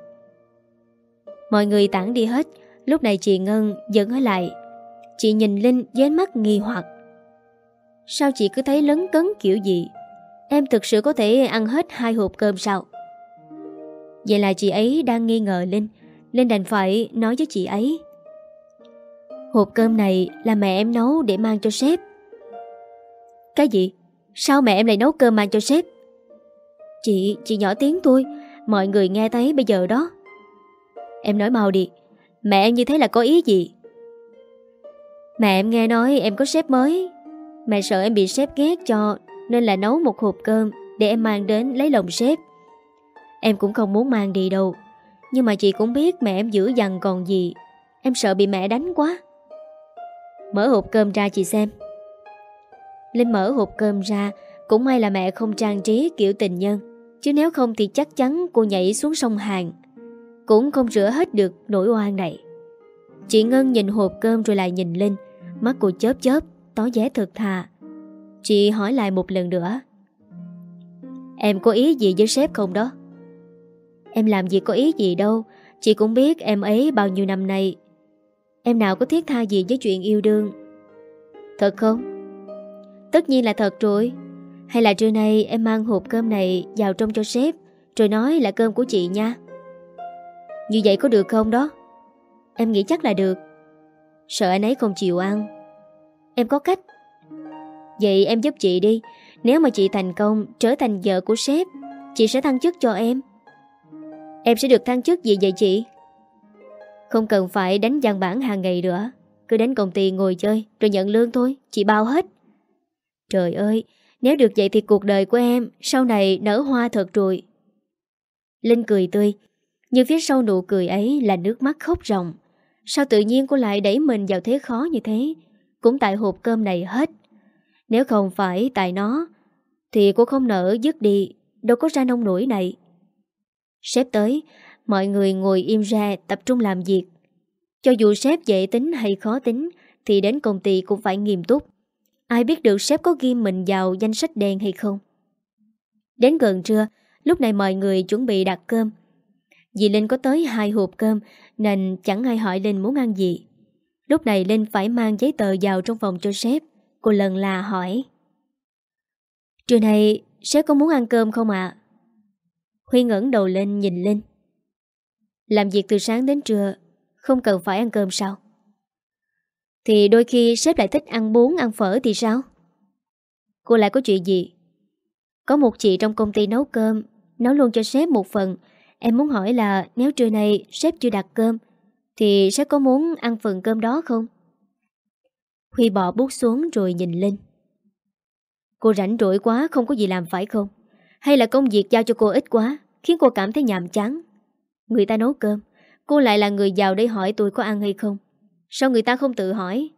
Mọi người tản đi hết. Lúc này chị Ngân vẫn ở lại. Chị nhìn Linh với ánh mắt nghi hoặc. Sao chị cứ thấy lấn cấn kiểu gì? Em thực sự có thể ăn hết hai hộp cơm sao? Vậy là chị ấy đang nghi ngờ Linh. Linh đành phải nói với chị ấy. Hộp cơm này là mẹ em nấu để mang cho sếp. Cái gì? Sao mẹ em lại nấu cơm mang cho sếp? Chị, chị nhỏ tiếng thôi. Mọi người nghe thấy bây giờ đó. Em nói mau đi. Mẹ em như thế là có ý gì? Mẹ em nghe nói em có sếp mới. Mẹ sợ em bị sếp ghét cho nên là nấu một hộp cơm để em mang đến lấy lòng sếp. Em cũng không muốn mang đi đâu. Nhưng mà chị cũng biết mẹ em dữ dằn còn gì. Em sợ bị mẹ đánh quá. Mở hộp cơm ra chị xem. Linh mở hộp cơm ra. Cũng may là mẹ không trang trí kiểu tình nhân, chứ nếu không thì chắc chắn cô nhảy xuống sông Hàn cũng không rửa hết được nỗi oan này. Chị Ngân nhìn hộp cơm rồi lại nhìn Linh. Mắt cô chớp chớp, tỏ vẻ thật thà. Chị hỏi lại một lần nữa. Em có ý gì với sếp không đó? Em làm gì có ý gì đâu. Chị cũng biết em ấy bao nhiêu năm nay. Em nào có thiết tha gì với chuyện yêu đương. Thật không? Tất nhiên là thật rồi. Hay là trưa nay em mang hộp cơm này vào trong cho sếp, rồi nói là cơm của chị nha. Như vậy có được không đó? Em nghĩ chắc là được. Sợ anh ấy không chịu ăn. Em có cách. Vậy em giúp chị đi. Nếu mà chị thành công trở thành vợ của sếp, chị sẽ thăng chức cho em. Em sẽ được thăng chức gì vậy chị? Không cần phải đánh văn bản hàng ngày nữa. Cứ đến công ty ngồi chơi rồi nhận lương thôi. Chị bao hết. Trời ơi, nếu được vậy thì cuộc đời của em sau này nở hoa thật rồi. Linh cười tươi. Nhưng phía sau nụ cười ấy là nước mắt khóc ròng. Sao tự nhiên cô lại đẩy mình vào thế khó như thế? Cũng tại hộp cơm này hết. Nếu không phải tại nó thì cô không nỡ dứt đi. Đâu có ra nông nổi này. Sếp tới, mọi người ngồi im ra tập trung làm việc. Cho dù sếp dễ tính hay khó tính thì đến công ty cũng phải nghiêm túc. Ai biết được sếp có ghim mình vào danh sách đen hay không. Đến gần trưa, lúc này mọi người chuẩn bị đặt cơm. Vì Linh có tới hai hộp cơm nên chẳng ai hỏi Linh muốn ăn gì. Lúc này Linh phải mang giấy tờ vào trong phòng cho sếp. Cô lần là hỏi. Trưa nay sếp có muốn ăn cơm không ạ? Huy ngẩng đầu lên nhìn Linh. Làm việc từ sáng đến trưa, không cần phải ăn cơm sao? Thì đôi khi sếp lại thích ăn bún, ăn phở thì sao? Cô lại có chuyện gì? Có một chị trong công ty nấu cơm, nấu luôn cho sếp một phần. Em muốn hỏi là nếu trưa nay sếp chưa đặt cơm thì sếp có muốn ăn phần cơm đó không? Huy bỏ bút xuống rồi nhìn Linh. Cô rảnh rỗi quá không có gì làm phải không? Hay là công việc giao cho cô ít quá khiến cô cảm thấy nhàm chán? Người ta nấu cơm, cô lại là người vào đây hỏi tôi có ăn hay không. Sao người ta không tự hỏi?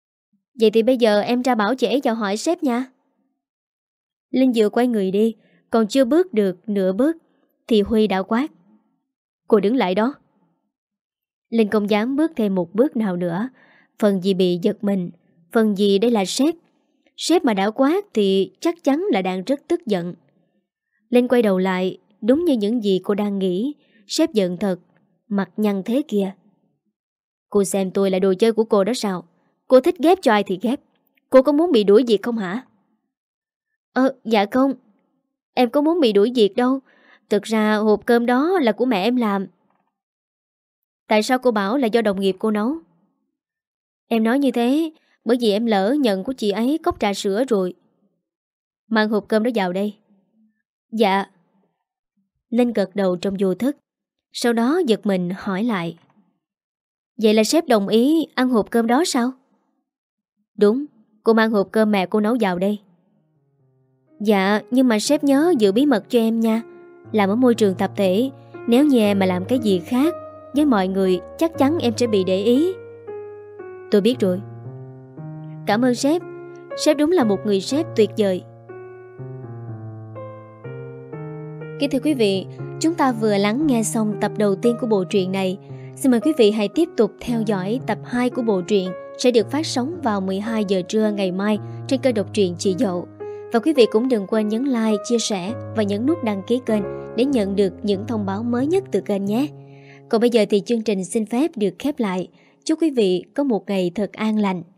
Vậy thì bây giờ em ra bảo chị ấy vào hỏi sếp nha. Linh vừa quay người đi, Còn chưa bước được nửa bước thì Huy đã quát: Cô đứng lại đó. Linh không dám bước thêm một bước nào nữa. Phần gì bị giật mình, phần gì đây là sếp. Sếp mà đã quát thì chắc chắn là đang rất tức giận. Linh quay đầu lại, đúng như những gì cô đang nghĩ. Sếp giận thật, mặt nhăn thế kia. Cô xem tôi là đồ chơi của cô đó sao? Cô thích ghép cho ai thì ghép. Cô có muốn bị đuổi việc không hả? Ờ, dạ không. Em có muốn bị đuổi việc đâu. Thực ra hộp cơm đó là của mẹ em làm. Tại sao cô bảo là do đồng nghiệp cô nấu? Em nói như thế bởi vì em lỡ nhận của chị ấy cốc trà sữa rồi. Mang hộp cơm đó vào đây. Dạ. Linh gật đầu trong vô thức. Sau đó giật mình hỏi lại: Vậy là sếp đồng ý ăn hộp cơm đó sao? Đúng, cô mang hộp cơm mẹ cô nấu vào đây. Dạ, nhưng mà sếp nhớ giữ bí mật cho em nha. Làm ở môi trường tập thể, nếu như em mà làm cái gì khác với mọi người, chắc chắn em sẽ bị để ý. Tôi biết rồi. Cảm ơn sếp. Sếp đúng là một người sếp tuyệt vời. Kính thưa quý vị, chúng ta vừa lắng nghe xong tập đầu tiên của bộ truyện này. Xin mời quý vị hãy tiếp tục theo dõi tập hai của bộ truyện sẽ được phát sóng vào mười hai giờ trưa ngày mai trên kênh độc truyện Chị Dậu. Và quý vị cũng đừng quên nhấn like, chia sẻ và nhấn nút đăng ký kênh để nhận được những thông báo mới nhất từ kênh nhé. Còn bây giờ thì chương trình xin phép được khép lại. Chúc quý vị có một ngày thật an lành.